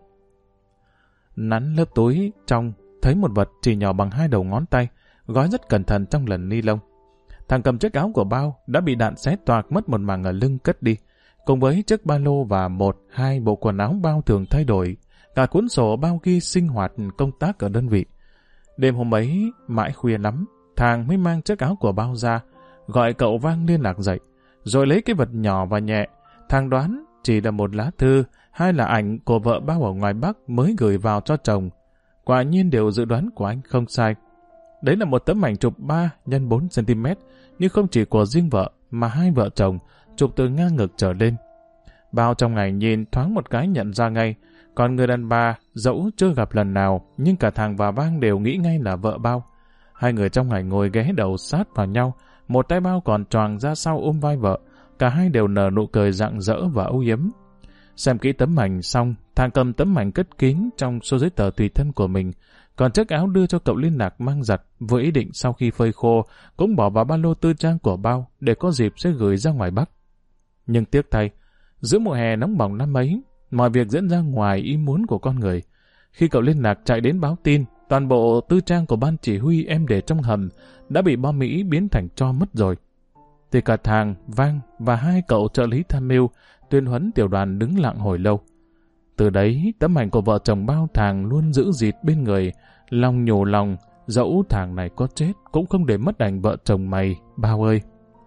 Nắn lớp túi trong, thấy một vật chỉ nhỏ bằng hai đầu ngón tay, gói rất cẩn thận trong lần ni lông. Thằng cầm chiếc áo của Bao đã bị đạn xé toạc mất một mảng ở lưng cất đi, cùng với chiếc ba lô và hai bộ quần áo Bao thường thay đổi, cả cuốn sổ Bao ghi sinh hoạt công tác ở đơn vị. Đêm hôm ấy, mãi khuya lắm, Thàng mới mang chiếc áo của Bao ra, gọi cậu Vang liên lạc dậy, rồi lấy cái vật nhỏ và nhẹ. Thàng đoán chỉ là một lá thư, hay là ảnh của vợ Bao ở ngoài Bắc mới gửi vào cho chồng. Quả nhiên điều dự đoán của anh không sai. Đấy là một tấm ảnh chụp 3x4cm, nhưng không chỉ của riêng vợ, mà hai vợ chồng, chụp từ ngang ngực trở lên. Bao trong ngày nhìn thoáng một cái nhận ra ngay, còn người đàn bà dẫu chưa gặp lần nào, nhưng cả Thàng và Vang đều nghĩ ngay là vợ Bao. Hai người trong ngày ngồi ghé đầu sát vào nhau, một tay Bao còn choàng ra sau ôm vai vợ, cả hai đều nở nụ cười rạng rỡ và âu yếm. Xem kỹ tấm ảnh xong, Thàng cầm tấm ảnh cất kín trong số giấy tờ tùy thân của mình, còn chiếc áo đưa cho cậu liên lạc mang giặt, với ý định sau khi phơi khô cũng bỏ vào ba lô tư trang của Bao để có dịp sẽ gửi ra ngoài Bắc. Nhưng tiếc thay, giữa mùa hè nóng bỏng năm ấy, mọi việc diễn ra ngoài ý muốn của con người. Khi cậu liên lạc chạy đến báo tin, toàn bộ tư trang của ban chỉ huy em để trong hầm đã bị bom Mỹ biến thành tro mất rồi. Thì cả Thàng, Vang và hai cậu trợ lý tham mưu tuyên huấn tiểu đoàn đứng lặng hồi lâu. Từ đấy, tấm ảnh của vợ chồng Bao Thàng luôn giữ dịt bên người, Long nhủ lòng, dẫu thằng này có chết cũng không để mất ảnh vợ chồng mày, Bao ơi.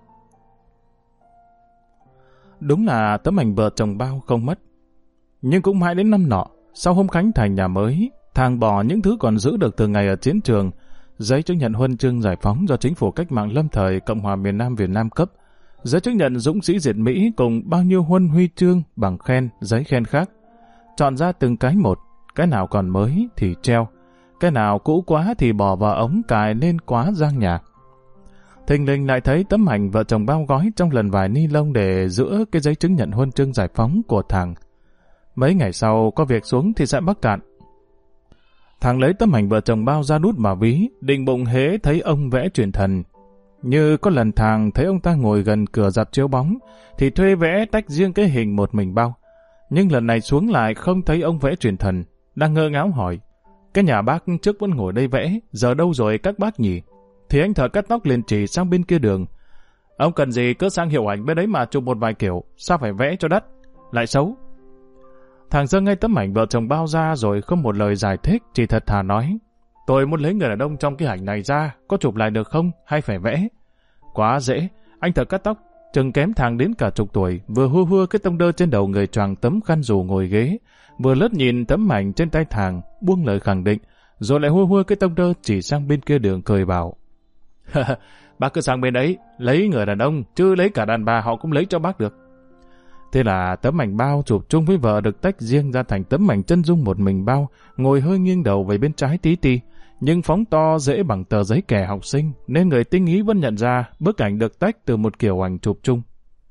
Đúng là tấm ảnh vợ chồng Bao không mất. Nhưng cũng mãi đến năm nọ, sau hôm khánh thành nhà mới, thằng bỏ những thứ còn giữ được từ ngày ở chiến trường, giấy chứng nhận huân chương giải phóng do chính phủ cách mạng lâm thời Cộng hòa miền Nam Việt Nam cấp, giấy chứng nhận dũng sĩ diệt Mỹ cùng bao nhiêu huân huy chương, bằng khen, giấy khen khác. Chọn ra từng cái một, cái nào còn mới thì treo, cái nào cũ quá thì bỏ vào ống cài lên quá giang nhà. Thình lình lại thấy tấm ảnh vợ chồng Bao gói trong lần vải ni lông để giữa cái giấy chứng nhận huân chương giải phóng của thằng. Mấy ngày sau có việc xuống thị xã Bắc Cạn. Thằng lấy tấm ảnh vợ chồng Bao ra đút vào ví, định bụng hễ thấy ông vẽ truyền thần. Như có lần thằng thấy ông ta ngồi gần cửa rạp chiếu bóng, thì thuê vẽ tách riêng cái hình một mình Bao. Nhưng lần này xuống lại không thấy ông vẽ truyền thần, đang ngơ ngáo hỏi, cái nhà bác trước vẫn ngồi đây vẽ, giờ đâu rồi các bác nhỉ? Thì anh thợ cắt tóc liền chỉ sang bên kia đường. Ông cần gì cứ sang hiệu ảnh bên đấy mà chụp một vài kiểu, sao phải vẽ cho đắt, lại xấu. Thằng giơ ngay tấm ảnh vợ chồng Bao ra rồi không một lời giải thích, chỉ thật thà nói, tôi muốn lấy người đàn ông trong cái ảnh này ra, có chụp lại được không, hay phải vẽ? Quá dễ, anh thợ cắt tóc, chừng kém thằng đến cả chục tuổi, vừa hua hua cái tông đơ trên đầu người choàng tấm khăn dù ngồi ghế, vừa lướt nhìn tấm ảnh trên tay thằng, buông lời khẳng định, rồi lại hua hua cái tông đơ chỉ sang bên kia đường cười bảo. Bác cứ sang bên ấy, lấy người đàn ông, chứ lấy cả đàn bà họ cũng lấy cho bác được. Thế là tấm ảnh Bao chụp chung với vợ được tách riêng ra thành tấm ảnh chân dung một mình Bao, ngồi hơi nghiêng đầu về bên trái tí ti, nhưng phóng to dễ bằng tờ giấy kẻ học sinh, nên người tinh ý vẫn nhận ra bức ảnh được tách từ một kiểu ảnh chụp chung.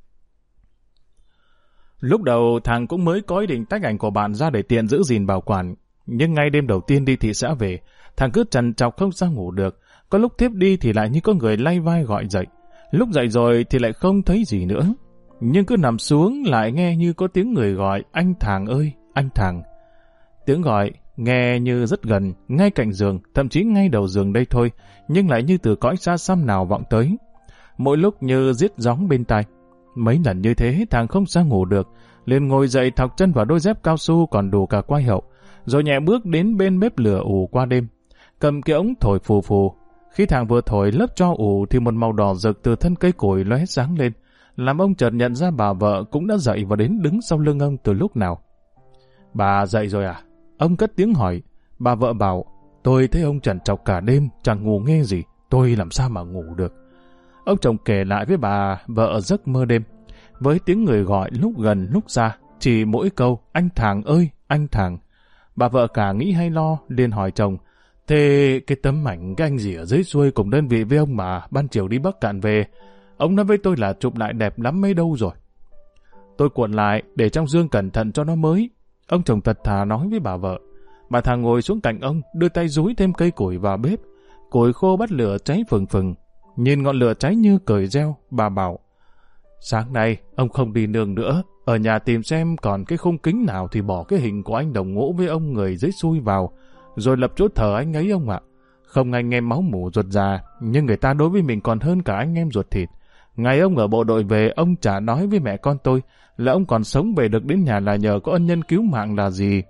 Lúc đầu thằng cũng mới có ý định tách ảnh của bạn ra để tiện giữ gìn bảo quản, nhưng ngay đêm đầu tiên đi thị xã về, thằng cứ trằn trọc không sao ngủ được, có lúc thiếp đi thì lại như có người lay vai gọi dậy, lúc dậy rồi thì lại không thấy gì nữa. Nhưng cứ nằm xuống lại nghe như có tiếng người gọi, anh Thàng ơi, anh Thàng. Tiếng gọi nghe như rất gần, ngay cạnh giường, thậm chí ngay đầu giường đây thôi, nhưng lại như từ cõi xa xăm nào vọng tới. Mỗi lúc như giết gióng bên tai. Mấy lần như thế thằng không sao ngủ được, liền ngồi dậy thọc chân vào đôi dép cao su còn đủ cả quai hậu, rồi nhẹ bước đến bên bếp lửa ủ qua đêm, cầm cái ống thổi phù phù. Khi thằng vừa thổi lớp tro ủ thì một màu đỏ rực từ thân cây củi lóe sáng lên, làm ông chợt nhận ra bà vợ cũng đã dậy và đến đứng sau lưng ông từ lúc nào. Bà dậy rồi à? Ông cất tiếng hỏi. Bà vợ bảo, tôi thấy ông trằn trọc cả đêm, chẳng ngủ nghe gì, tôi làm sao mà ngủ được. Ông chồng kể lại với bà vợ giấc mơ đêm, với tiếng người gọi lúc gần lúc xa, chỉ mỗi câu, anh Thàng ơi, anh Thàng. Bà vợ cả nghĩ hay lo, liền hỏi chồng, thế cái tấm ảnh cái anh gì ở dưới xuôi cùng đơn vị với ông mà ban chiều đi Bắc Cạn về, ông nói với tôi là chụp lại đẹp lắm mấy đâu rồi. Tôi cuộn lại để trong dương cẩn thận cho nó mới. Ông chồng thật thà nói với bà vợ. Bà Thàng ngồi xuống cạnh ông, đưa tay dúi thêm cây củi vào bếp. Củi khô bắt lửa cháy phừng phừng. Nhìn ngọn lửa cháy như cởi reo, bà bảo, sáng nay ông không đi nương nữa, ở nhà tìm xem còn cái khung kính nào thì bỏ cái hình của anh đồng ngũ với ông người dưới xuôi vào, rồi lập chỗ thờ anh ấy ông ạ. Không anh em máu mủ ruột già, nhưng người ta đối với mình còn hơn cả anh em ruột thịt. Ngày ông ở bộ đội về, ông chả nói với mẹ con tôi là ông còn sống về được đến nhà là nhờ có ân nhân cứu mạng là gì.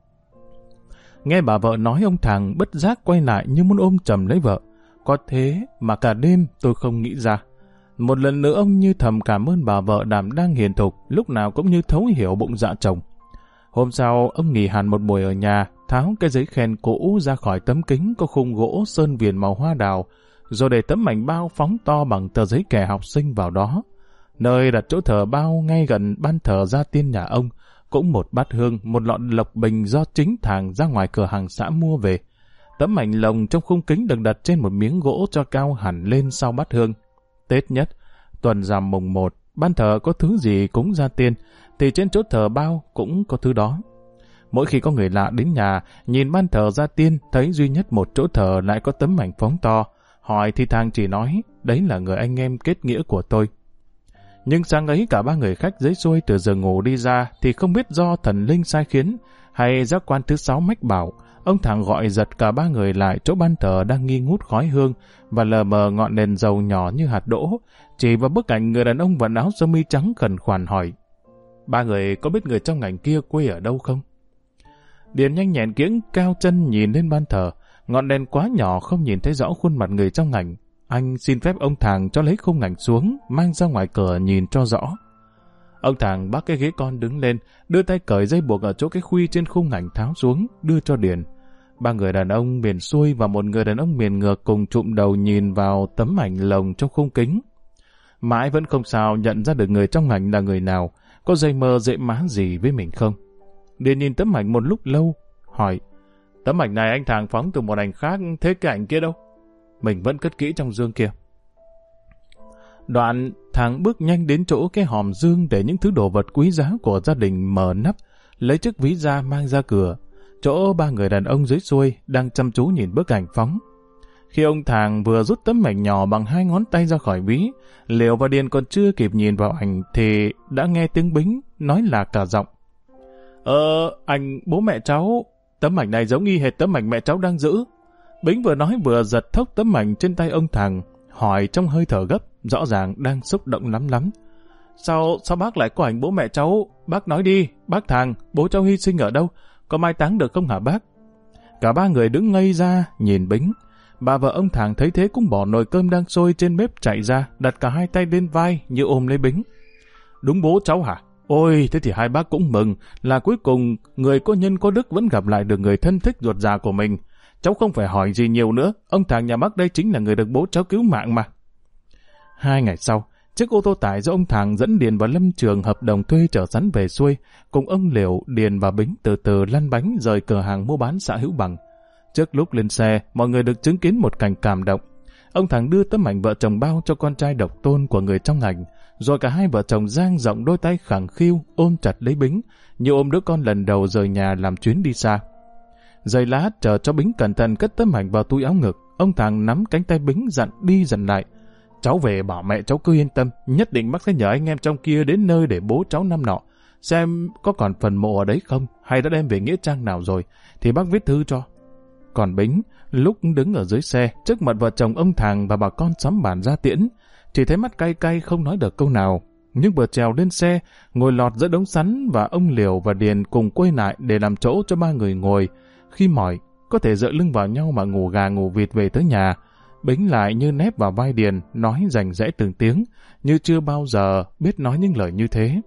Nghe bà vợ nói, ông Thàng bất giác quay lại như muốn ôm chầm lấy vợ. Có thế mà cả đêm tôi không nghĩ ra. Một lần nữa ông như thầm cảm ơn bà vợ đảm đang hiền thục, lúc nào cũng như thấu hiểu bụng dạ chồng. Hôm sau, ông nghỉ hẳn một buổi ở nhà, tháo cái giấy khen cũ ra khỏi tấm kính có khung gỗ sơn viền màu hoa đào, rồi để tấm ảnh Bao phóng to bằng tờ giấy kẻ học sinh vào đó. Nơi đặt chỗ thờ Bao ngay gần ban thờ gia tiên nhà ông, cũng một bát hương, một lọn lộc bình do chính Thàng ra ngoài cửa hàng xã mua về. Tấm ảnh lồng trong khung kính được đặt trên một miếng gỗ cho cao hẳn lên sau bát hương. Tết nhất, tuần rằm mùng 1, ban thờ có thứ gì cúng gia tiên, thì trên chỗ thờ Bao cũng có thứ đó. Mỗi khi có người lạ đến nhà, nhìn ban thờ gia tiên, thấy duy nhất một chỗ thờ lại có tấm ảnh phóng to. Hỏi thì Thàng chỉ nói, đấy là người anh em kết nghĩa của tôi. Nhưng sáng ấy cả ba người khách dưới xuôi từ giường ngủ đi ra thì không biết do thần linh sai khiến hay giác quan thứ 6 mách bảo, ông Thàng gọi giật cả ba người lại chỗ ban thờ đang nghi ngút khói hương và lờ mờ ngọn đèn dầu nhỏ như hạt đỗ, chỉ vào bức ảnh người đàn ông vận áo sơ mi trắng khẩn khoản hỏi, ba người có biết người trong ảnh kia quê ở đâu không? Điền nhanh nhẹn kiễng cao chân nhìn lên ban thờ, Ngọn đèn quá nhỏ không nhìn thấy rõ khuôn mặt người trong ảnh. Anh xin phép ông Thàng cho lấy khung ảnh xuống, mang ra ngoài cửa nhìn cho rõ. Ông Thàng bắt cái ghế con đứng lên, đưa tay cởi dây buộc ở chỗ cái khuy trên khung ảnh tháo xuống, đưa cho Điền. 3 người đàn ông miền xuôi và 1 người đàn ông miền ngược cùng chụm đầu nhìn vào tấm ảnh lồng trong khung kính. Mãi vẫn không sao nhận ra được người trong ảnh là người nào, có dây mơ dễ má gì với mình không. Điền nhìn tấm ảnh một lúc lâu, hỏi, tấm ảnh này anh Thàng phóng từ một ảnh khác, thế cái ảnh kia đâu? Mình vẫn cất kỹ trong dương kia. Đoạn, Thàng bước nhanh đến chỗ cái hòm dương để những thứ đồ vật quý giá của gia đình mở nắp, lấy chiếc ví ra mang ra cửa, chỗ 3 người đàn ông dưới xuôi đang chăm chú nhìn bức ảnh phóng. Khi ông Thàng vừa rút tấm ảnh nhỏ bằng 2 ngón tay ra khỏi ví, Liễu và Điền còn chưa kịp nhìn vào ảnh thì đã nghe tiếng Bính nói là cả giọng. Anh bố mẹ cháu, tấm ảnh này giống y hệt tấm ảnh mẹ cháu đang giữ. Bính vừa nói vừa giật thốc tấm ảnh trên tay ông Thàng, hỏi trong hơi thở gấp, rõ ràng đang xúc động lắm. Sao bác lại có ảnh bố mẹ cháu? Bác nói đi, bác Thàng, bố cháu hy sinh ở đâu? Có mai táng được không hả bác? Cả 3 người đứng ngây ra, nhìn Bính. Bà vợ ông Thàng thấy thế cũng bỏ nồi cơm đang sôi trên bếp chạy ra, đặt cả 2 tay lên vai như ôm lấy Bính. Đúng bố cháu hả? Ôi, thế thì hai bác cũng mừng, là cuối cùng người có nhân có đức vẫn gặp lại được người thân thích ruột già của mình. Cháu không phải hỏi gì nhiều nữa, ông Thàng nhà bác đây chính là người được bố cháu cứu mạng mà. 2 ngày sau, chiếc ô tô tải do ông Thàng dẫn Điền và Lâm Trường hợp đồng thuê chở sắn về xuôi, cùng ông Liễu, Điền và Bính từ từ lăn bánh rời cửa hàng mua bán xã Hữu Bằng. Trước lúc lên xe, mọi người được chứng kiến một cảnh cảm động. Ông Thàng đưa tấm ảnh vợ chồng bao cho con trai độc tôn của người trong ảnh, rồi cả hai vợ chồng dang rộng đôi tay khẳng khiu ôm chặt lấy Bính, như ôm đứa con lần đầu rời nhà làm chuyến đi xa. Giây lát chờ cho Bính cẩn thận cất tấm ảnh vào túi áo ngực, ông Thàng nắm cánh tay Bính dặn đi dặn lại. Cháu về bảo mẹ cháu cứ yên tâm, nhất định bác sẽ nhờ anh em trong kia đến nơi để bố cháu năm nọ, xem có còn phần mộ ở đấy không, hay đã đem về nghĩa trang nào rồi, thì bác viết thư cho. Còn Bính, lúc đứng ở dưới xe, trước mặt vợ chồng ông Thàng và bà con xóm bản ra tiễn, chỉ thấy mắt cay cay không nói được câu nào. Nhưng vừa trèo lên xe, ngồi lọt giữa đống sắn và ông Liễu và Điền cùng quay lại để làm chỗ cho 3 người ngồi. Khi mỏi, có thể dựa lưng vào nhau mà ngủ gà ngủ vịt về tới nhà. Bính lại như nép vào vai Điền, nói rành rẽ từng tiếng, như chưa bao giờ biết nói những lời như thế.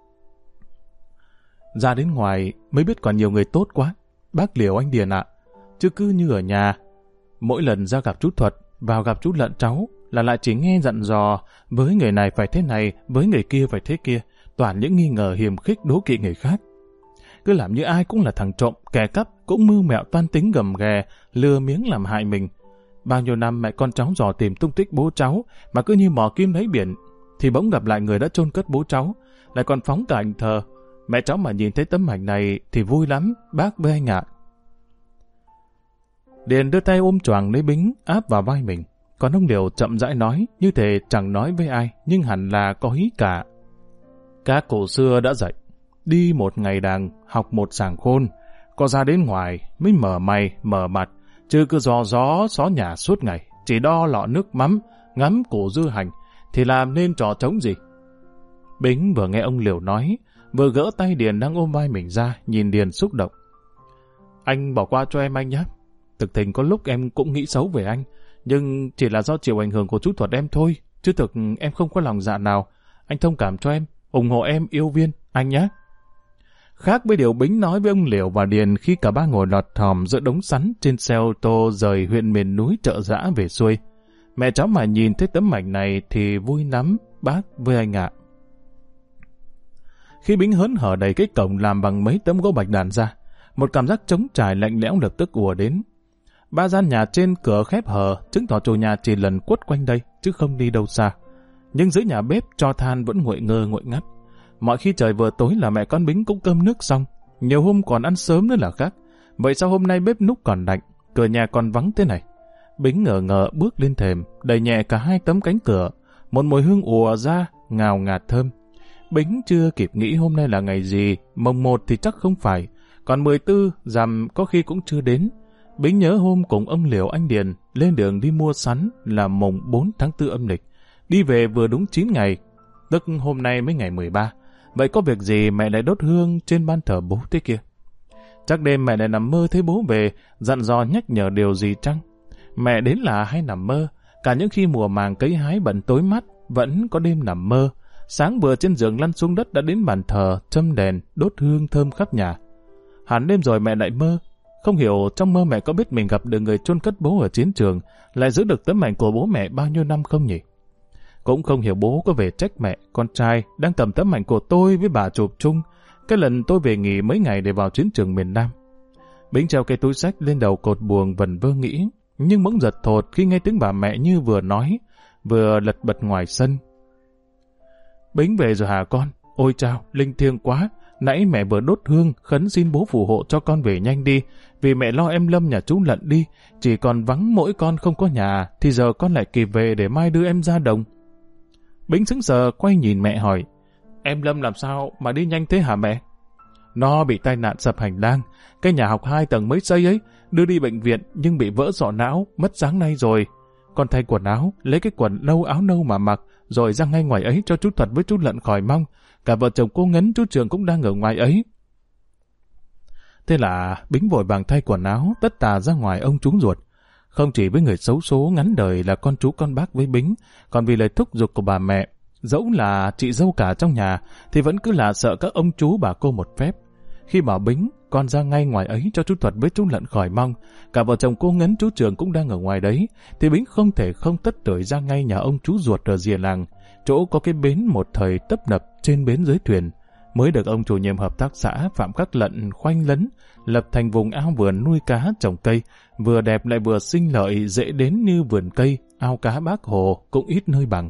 Ra đến ngoài mới biết còn nhiều người tốt quá. Bác Liễu anh Điền ạ, chứ cứ như ở nhà, mỗi lần ra gặp chú Thuật, vào gặp chú Lận cháu, là lại chỉ nghe dặn dò, với người này phải thế này, với người kia phải thế kia, toàn những nghi ngờ hiềm khích đố kỵ người khác. Cứ làm như ai cũng là thằng trộm, kẻ cắp, cũng mưu mẹo toan tính gầm ghè, lừa miếng làm hại mình. Bao nhiêu năm mẹ con cháu dò tìm tung tích bố cháu, mà cứ như mò kim đáy biển, thì bỗng gặp lại người đã chôn cất bố cháu, lại còn phóng cả ảnh thờ. Mẹ cháu mà nhìn thấy tấm ảnh này thì vui lắm, bác với anh ạ. Điền đưa tay ôm choàng lấy Bính, áp vào vai mình. Còn ông Liễu chậm rãi nói, như thể chẳng nói với ai, nhưng hẳn là có ý cả. Các cổ xưa đã dạy, đi một ngày đàng, học một sàng khôn, có ra đến ngoài mới mở mày, mở mặt, chứ cứ gió xó nhà suốt ngày, chỉ đo lọ nước mắm, ngắm củ dưa hành, thì làm nên trò trống gì. Bính vừa nghe ông Liễu nói, vừa gỡ tay Điền đang ôm vai mình ra, nhìn Điền xúc động. Anh bỏ qua cho em anh nhé. Thực tình có lúc em cũng nghĩ xấu về anh, nhưng chỉ là do chịu ảnh hưởng của chú Thuật em thôi, chứ thực em không có lòng dạ nào. Anh thông cảm cho em, ủng hộ em yêu Viên, anh nhé. Khác với điều Bính nói với ông Liễu và Điền khi cả 3 ngồi lọt thỏm giữa đống sắn trên xe ô tô rời huyện miền núi Chợ Giã về xuôi. Mẹ cháu mà nhìn thấy tấm ảnh này thì vui lắm, bác với anh ạ. Khi Bính hớn hở đẩy cái cổng làm bằng mấy tấm gỗ bạch đàn ra, một cảm giác trống trải lạnh lẽo lập tức ùa đến. 3 gian nhà trên cửa khép hờ, chứng tỏ chủ nhà chỉ lần quất quanh đây, chứ không đi đâu xa. Nhưng dưới nhà bếp tro than vẫn nguội ngơ nguội ngắt. Mọi khi trời vừa tối là mẹ con Bính cũng cơm nước xong, nhiều hôm còn ăn sớm nữa là khác. Vậy sao hôm nay bếp núc còn lạnh, cửa nhà còn vắng thế này? Bính ngờ ngợ bước lên thềm, đẩy nhẹ cả 2 tấm cánh cửa, một mùi hương ùa ra, ngào ngạt thơm. Bính chưa kịp nghĩ hôm nay là ngày gì, mồng 1 thì chắc không phải, còn 14 rằm có khi cũng chưa đến. Bính nhớ hôm cùng ông Liễu anh Điền lên đường đi mua sắn là mùng 4 tháng 4 âm lịch, đi về vừa đúng 9 ngày, tức hôm nay mới ngày 13. Vậy có việc gì mẹ lại đốt hương trên ban thờ bố thế kia? Chắc đêm mẹ lại nằm mơ thấy bố về, dặn dò nhắc nhở điều gì chăng? Mẹ đến là hay nằm mơ, cả những khi mùa màng cấy hái bận tối mắt, vẫn có đêm nằm mơ. Sáng vừa trên giường lăn xuống đất đã đến bàn thờ, châm đèn, đốt hương thơm khắp nhà. Hẳn đêm rồi mẹ lại mơ. Không hiểu trong mơ mẹ có biết mình gặp được người chôn cất bố ở chiến trường, lại giữ được tấm ảnh của bố mẹ bao nhiêu năm không nhỉ? Cũng không hiểu bố có về trách mẹ, con trai đang cầm tấm ảnh của tôi với bà chụp chung, cái lần tôi về nghỉ mấy ngày để vào chiến trường miền Nam. Bính treo cái túi xách lên đầu cột buồng vần vơ nghĩ, nhưng bỗng giật thột khi nghe tiếng bà mẹ như vừa nói, vừa lật bật ngoài sân. Bính về rồi hả con? Ôi chao, linh thiêng quá. Nãy mẹ vừa đốt hương, khấn xin bố phù hộ cho con về nhanh đi, vì mẹ lo em Lâm nhà chú lận đi, chỉ còn vắng mỗi con không có nhà, thì giờ con lại kịp về để mai đưa em ra đồng. Bính sững sờ quay nhìn mẹ hỏi, em Lâm làm sao mà đi nhanh thế hả mẹ? Nó bị tai nạn sập hành lang, cái nhà học 2 tầng mới xây ấy, đưa đi bệnh viện nhưng bị vỡ sọ não, mất sáng nay rồi. Con thay quần áo, lấy cái quần nâu áo nâu mà mặc, rồi ra ngay ngoài ấy cho chú Thuật với chú Lận khỏi mong. Cả vợ chồng cô Ngấn chú Trường cũng đang ở ngoài ấy. Thế là Bính vội vàng thay quần áo, tất tà ra ngoài ông chú ruột. Không chỉ với người xấu số ngắn đời là con chú con bác với Bính, còn vì lời thúc giục của bà mẹ, dẫu là chị dâu cả trong nhà, thì vẫn cứ là sợ các ông chú bà cô một phép. Khi bảo Bính, con ra ngay ngoài ấy cho chú Thuật với chú Lận khỏi mong, cả vợ chồng cô Ngấn chú Trường cũng đang ở ngoài đấy, thì Bính không thể không tất tưởi ra ngay nhà ông chú ruột ở rìa làng, chỗ có cái bến một thời tấp nập trên bến dưới thuyền, mới được ông chủ nhiệm hợp tác xã Phạm Khắc Lận khoanh lấn, lập thành vùng ao vườn nuôi cá trồng cây, vừa đẹp lại vừa sinh lợi, dễ đến như vườn cây, ao cá Bác Hồ cũng ít nơi bằng.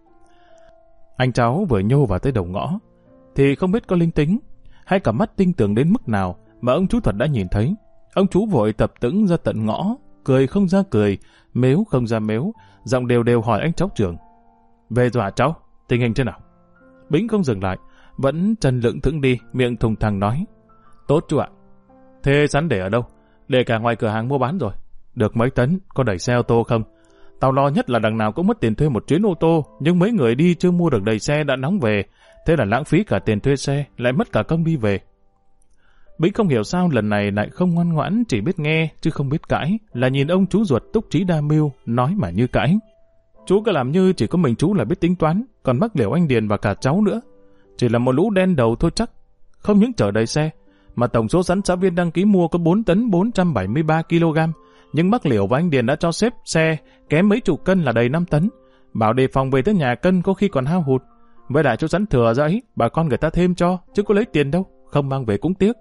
Anh cháu vừa nhô vào tới đầu ngõ, thì không biết có linh tính, hay cả mắt tinh tường đến mức nào mà ông chú Thuật đã nhìn thấy. Ông chú vội tập tững ra tận ngõ, cười không ra cười, mếu không ra mếu, giọng đều đều hỏi anh cháu Trường. Về rồi hả cháu? Tình hình thế nào? Bính không dừng lại, vẫn chân lững thững đi, miệng thùng thẳng nói. Tốt chú ạ. Thế sắn để ở đâu? Để cả ngoài cửa hàng mua bán rồi. Được mấy tấn, có đẩy xe ô tô không? Tao lo nhất là đằng nào cũng mất tiền thuê một chuyến ô tô, nhưng mấy người đi chưa mua được đầy xe đã nóng về, thế là lãng phí cả tiền thuê xe, lại mất cả công đi về. Bính không hiểu sao lần này lại không ngoan ngoãn, chỉ biết nghe chứ không biết cãi, là nhìn ông chú ruột túc trí đa mưu, nói mà như cãi. Chú cứ làm như chỉ có mình chú là biết tính toán, còn mắc liều anh Điền và cả cháu nữa. Chỉ là một lũ đen đầu thôi chắc, không những chở đầy xe, mà tổng số sắn xã viên đăng ký mua có 4 tấn 473 kg, nhưng mắc liều và anh Điền đã cho xếp xe kém mấy chục cân là đầy 5 tấn. Bảo đề phòng về tới nhà cân có khi còn hao hụt. Với lại chú sắn thừa ra ấy, bà con người ta thêm cho, chứ có lấy tiền đâu, không mang về cũng tiếc.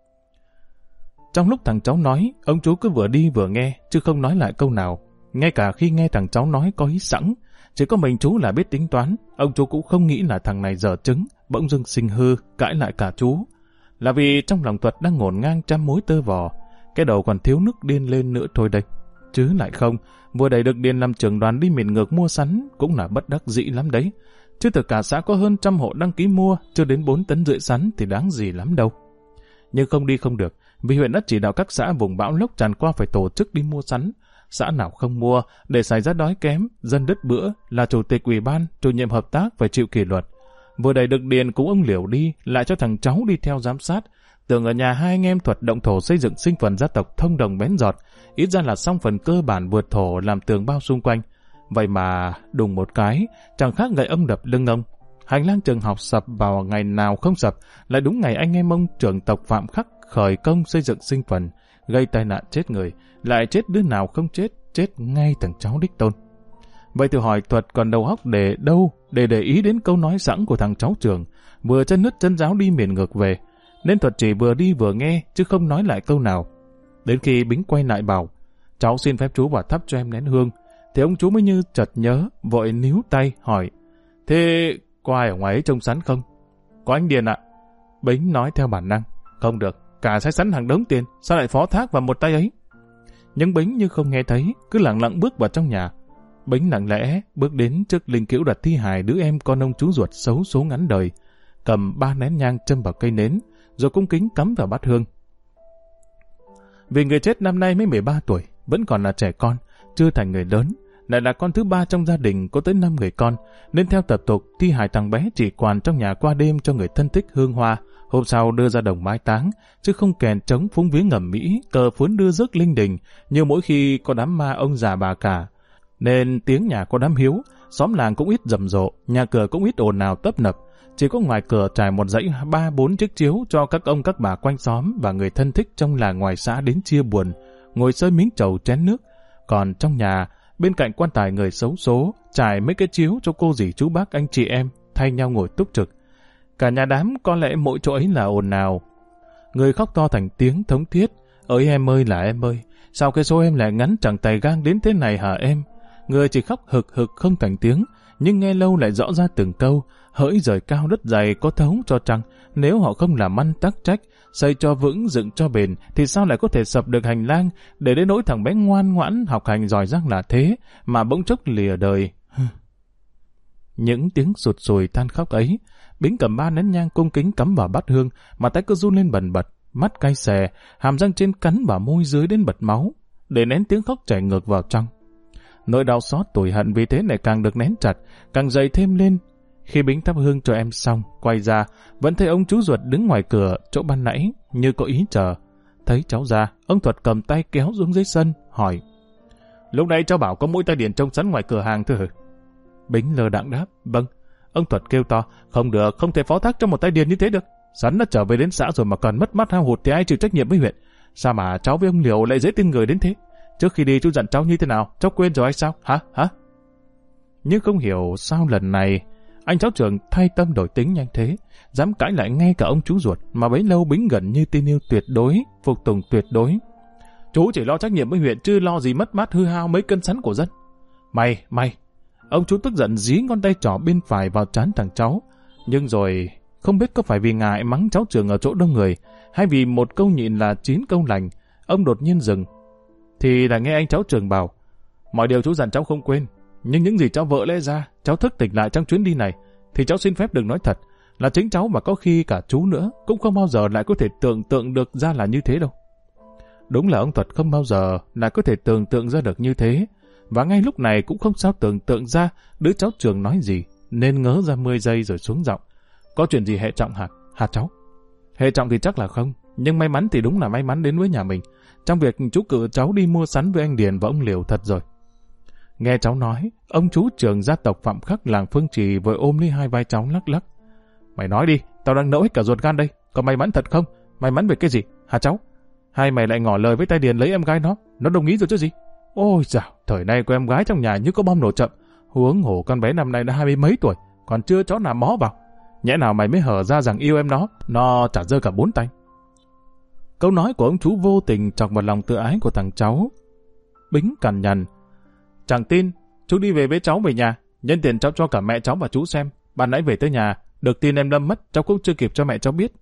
Trong lúc thằng cháu nói, ông chú cứ vừa đi vừa nghe, chứ không nói lại câu nào. Ngay cả khi nghe thằng cháu nói có ý sẵn, chỉ có mình chú là biết tính toán, ông chú cũng không nghĩ là thằng này dở trứng, bỗng dưng sinh hư, cãi lại cả chú. Là vì trong lòng Thuật đang ngổn ngang trăm mối tơ vò, cái đầu còn thiếu nước điên lên nữa thôi đây. Chứ lại không, vừa đầy được Điền làm trưởng đoàn đi miền ngược mua sắn cũng là bất đắc dĩ lắm đấy. Chứ từ cả xã có hơn 100 hộ đăng ký mua, chưa đến 4 tấn rưỡi sắn thì đáng gì lắm đâu. Nhưng không đi không được, vì huyện đã chỉ đạo các xã vùng bão lốc tràn qua phải tổ chức đi mua sắn. Xã nào không mua, để xảy ra đói kém, dân đứt bữa, là chủ tịch ủy ban, chủ nhiệm hợp tác phải chịu kỷ luật. Vừa đẩy được Điền cũng ông Liểu đi, lại cho thằng cháu đi theo giám sát. Tưởng ở nhà hai anh em Thuật động thổ xây dựng sinh phần gia tộc thông đồng bén giọt, ít ra là xong phần cơ bản vượt thổ làm tường bao xung quanh. Vậy mà đùng một cái, chẳng khác gậy ông đập lưng ông. Hành lang trường học sập vào ngày nào không sập, lại đúng ngày anh em ông trưởng tộc Phạm Khắc khởi công xây dựng sinh phần, gây tai nạn chết người, lại chết đứa nào không chết, chết ngay thằng cháu đích tôn. Vậy thì hỏi Thuật còn đầu óc để đâu để ý đến câu nói sẵn của thằng cháu Trường, vừa chân nứt chân giáo đi miền ngược về, nên Thuật chỉ vừa đi vừa nghe chứ không nói lại câu nào. Đến khi Bính quay lại bảo, cháu xin phép chú vào thắp cho em nén hương, thì ông chú mới như chợt nhớ, vội níu tay hỏi, thế có ai ở ngoài ấy trông sắn không? Có anh Điền ạ. Bính nói theo bản năng, không được, cả sách sắn hàng đống tiền, sao lại phó thác vào một tay ấy? Nhưng Bính như không nghe thấy, cứ lặng lặng bước vào trong nhà. Bính lặng lẽ bước đến trước linh cữu đặt thi hài đứa em con ông chú ruột xấu số ngắn đời, cầm 3 nén nhang châm vào cây nến, rồi cung kính cắm vào bát hương. Vì người chết năm nay mới 13 tuổi, vẫn còn là trẻ con, chưa thành người lớn, lại là con thứ 3 trong gia đình có tới 5 người con, nên theo tập tục thi hài thằng bé chỉ quản trong nhà qua đêm cho người thân thích hương hoa, hôm sau đưa ra đồng mai táng, chứ không kèn trống phúng viếng ngầm mỹ, cờ phướn đưa rước linh đình, như mỗi khi có đám ma ông già bà cả. Nên tiếng nhà có đám hiếu, xóm làng cũng ít rầm rộ, nhà cửa cũng ít ồn ào tấp nập, chỉ có ngoài cửa trải một dãy 3-4 chiếc chiếu cho các ông các bà quanh xóm và người thân thích trong làng ngoài xã đến chia buồn, ngồi sơi miếng trầu chén nước. Còn trong nhà, bên cạnh quan tài người xấu số, trải mấy cái chiếu cho cô dì chú bác anh chị em, thay nhau ngồi túc trực. Cả nhà đám có lẽ mỗi chỗ ấy là ồn ào. Người khóc to thành tiếng thống thiết, ơi em ơi là em ơi, sao cái số em lại ngắn chẳng tài gang đến thế này hả em? Người chỉ khóc hực hực không thành tiếng, nhưng nghe lâu lại rõ ra từng câu, hỡi rời cao đất dày có thấu cho trăng, nếu họ không làm ăn tắc trách, xây cho vững dựng cho bền, thì sao lại có thể sập được hành lang, để đến nỗi thằng bé ngoan ngoãn học hành giỏi giang là thế, mà bỗng chốc lìa đời. Những tiếng sụt sùi than khóc ấy, Bính cầm 3 nén nhang cung kính cắm vào bát hương, mà tay cứ run lên bần bật, mắt cay xè, hàm răng trên cắn vào môi dưới đến bật máu, để nén tiếng khóc chảy ngược vào trong. Nỗi đau xót tủi hận vì thế lại càng được nén chặt, càng dày thêm lên. Khi Bính thắp hương cho em xong, quay ra, vẫn thấy ông chú ruột đứng ngoài cửa chỗ ban nãy, như có ý chờ. Thấy cháu ra, ông Thuật cầm tay kéo xuống dưới sân, hỏi: Lúc nãy cháu bảo có mũi tai điền trông sẵn ngoài cửa hàng thưa hử? Bính lờ đãng đáp: Vâng. Ông Thuật kêu to: Không được, không thể phó thác cho một tai điền như thế được. Sẵn đã trở về đến xã rồi mà còn mất mát hao hụt thì ai chịu trách nhiệm với huyện? Sao mà cháu với ông Liều lại dễ tin người đến thế? Trước khi đi chú dặn cháu như thế nào, cháu quên rồi hay sao? Hả? Nhưng không hiểu sao lần này anh cháu trưởng thay tâm đổi tính nhanh thế, dám cãi lại ngay cả ông chú ruột mà bấy lâu Bính gần như tin yêu tuyệt đối, phục tùng tuyệt đối. Chú chỉ lo trách nhiệm với huyện chứ lo gì mất mát hư hao mấy cân sắn của dân. Mày. Ông chú tức giận dí ngón tay trỏ bên phải vào trán thằng cháu, nhưng rồi không biết có phải vì ngại mắng cháu trưởng ở chỗ đông người, hay vì một câu nhịn là 9 câu lành, ông đột nhiên dừng. Thì là nghe anh cháu trưởng bảo: Mọi điều chú dặn cháu không quên, nhưng những gì cháu vợ lẽ ra, cháu thức tỉnh lại trong chuyến đi này, thì cháu xin phép đừng nói thật, là chính cháu và có khi cả chú nữa cũng không bao giờ lại có thể tưởng tượng được ra là như thế đâu. Đúng là ông Thuật không bao giờ lại có thể tưởng tượng ra được như thế, và ngay lúc này cũng không sao tưởng tượng ra đứa cháu trưởng nói gì, nên ngớ ra 10 giây rồi xuống giọng: Có chuyện gì hệ trọng hả cháu? Hệ trọng thì chắc là không, nhưng may mắn thì đúng là may mắn đến với nhà mình, trong việc chú cử cháu đi mua sắn với anh Điền và ông Liều thật rồi. Nghe cháu nói, ông chú trưởng gia tộc Phạm Khắc làng Phương Trì vừa ôm lấy hai vai cháu lắc lắc. Mày nói đi, tao đang nẫu hết cả ruột gan đây, có may mắn thật không? May mắn về cái gì, hả cháu? Hay mày lại ngỏ lời với tay Điền lấy em gái nó đồng ý rồi chứ gì? Ôi dào, thời nay có em gái trong nhà như có bom nổ chậm, huống hồ con bé năm nay đã 20 mấy tuổi, còn chưa chó nào mó vào. Nhẽ nào mày mới hở ra rằng yêu em nó chả rơi cả 4 tay. Câu nói của ông chú vô tình chọc vào lòng tự ái của thằng cháu. Bính cằn nhằn: Chẳng tin, chú đi về với cháu về nhà, nhân tiện cháu cho cả mẹ cháu và chú xem. Ban nãy về tới nhà, được tin em Lâm mất, cháu cũng chưa kịp cho mẹ cháu biết.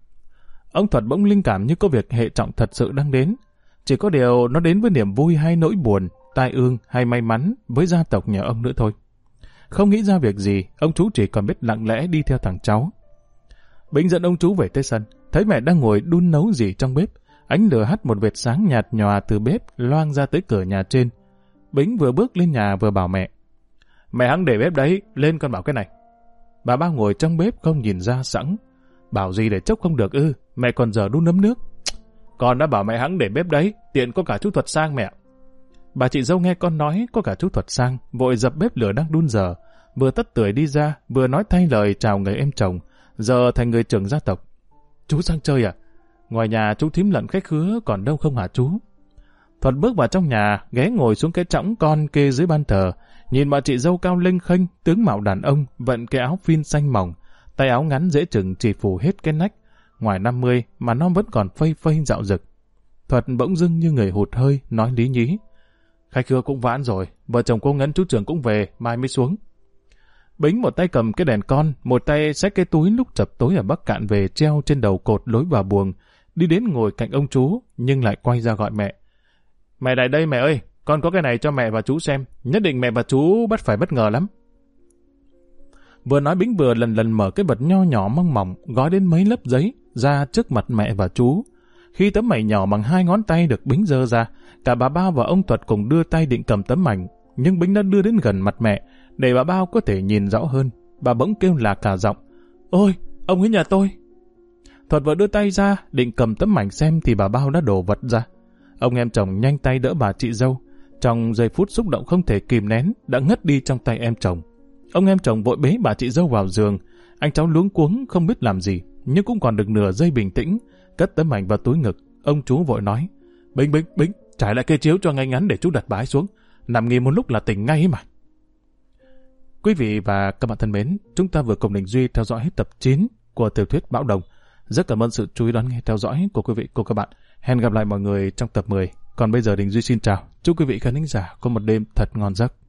Ông Thuật bỗng linh cảm như có việc hệ trọng thật sự đang đến. Chỉ có điều nó đến với niềm vui hay nỗi buồn, tai ương hay may mắn với gia tộc nhà ông nữa thôi. Không nghĩ ra việc gì, ông chú chỉ còn biết lặng lẽ đi theo thằng cháu. Bính dẫn ông chú về tới sân, thấy mẹ đang ngồi đun nấu gì trong bếp. Ánh lửa hắt một vệt sáng nhạt nhòa từ bếp loang ra tới cửa nhà trên. Bính vừa bước lên nhà vừa bảo mẹ: Mẹ hẵng để bếp đấy, lên con bảo cái này. Bà ba ngồi trong bếp không nhìn ra sẵn: Bảo gì để chốc không được ư, mẹ còn giờ đun nấm nước. Con đã bảo mẹ hẵng để bếp đấy, tiện có cả chú Thuật sang mẹ. Bà chị dâu nghe con nói có cả chú Thuật sang, vội dập bếp lửa đang đun dở, vừa tất tưởi đi ra, vừa nói thay lời chào người em chồng, giờ thành người trưởng gia tộc. Chú sang chơi à? Ngoài nhà chú thím lận khách khứa còn đâu không hả chú? Thuật bước vào trong nhà, ghé ngồi xuống cái chõng con kê dưới ban thờ, nhìn bà chị dâu cao lênh khênh, tướng mạo đàn ông, vận cái áo phin xanh mỏng, tay áo ngắn dễ chừng chỉ phủ hết cái nách, ngoài 50 mà nó vẫn còn phây phây dạo rực. Thuật bỗng dưng như người hụt hơi, nói lý nhí: Khách khứa cũng vãn rồi, vợ chồng cô Ngân chú trưởng cũng về, mai mới xuống. Bính một tay cầm cái đèn con, một tay xách cái túi lúc chập tối ở Bắc Cạn về treo trên đầu cột lối vào buồng, đi đến ngồi cạnh ông chú, nhưng lại quay ra gọi mẹ: Mẹ lại đây mẹ ơi, con có cái này cho mẹ và chú xem, nhất định mẹ và chú phải bất ngờ lắm. Vừa nói Bính vừa lần lần mở cái vật nho nhỏ măng mỏng, gói đến mấy lớp giấy, ra trước mặt mẹ và chú. Khi tấm mảnh nhỏ bằng 2 ngón tay được Bính giơ ra, cả bà ba và ông Thuật cùng đưa tay định cầm tấm mảnh, nhưng Bính đã đưa đến gần mặt mẹ, để bà Bao có thể nhìn rõ hơn. Bà bỗng kêu là cả giọng: "Ôi, ông ấy nhà tôi!" Thuật vừa đưa tay ra, định cầm tấm ảnh xem thì bà Bao đã đổ vật ra. Ông em chồng nhanh tay đỡ bà chị dâu. Trong giây phút xúc động không thể kìm nén, đã ngất đi trong tay em chồng. Ông em chồng vội bế bà chị dâu vào giường. Anh cháu luống cuống không biết làm gì, nhưng cũng còn được nửa giây bình tĩnh, cất tấm ảnh vào túi ngực. Ông chú vội nói: Bính, trải lại cây chiếu cho ngay ngắn để chú đặt bái xuống. Nằm nghỉ một lúc là tỉnh ngay mà. Quý vị và các bạn thân mến, chúng ta vừa cùng Đình Duy theo dõi hết tập 9 của tiểu thuyết Bão Đồng. Rất cảm ơn sự chú ý đón nghe theo dõi của quý vị cùng các bạn. Hẹn gặp lại mọi người trong tập 10. Còn bây giờ Đình Duy xin chào. Chúc quý vị khán thính giả có một đêm thật ngon giấc.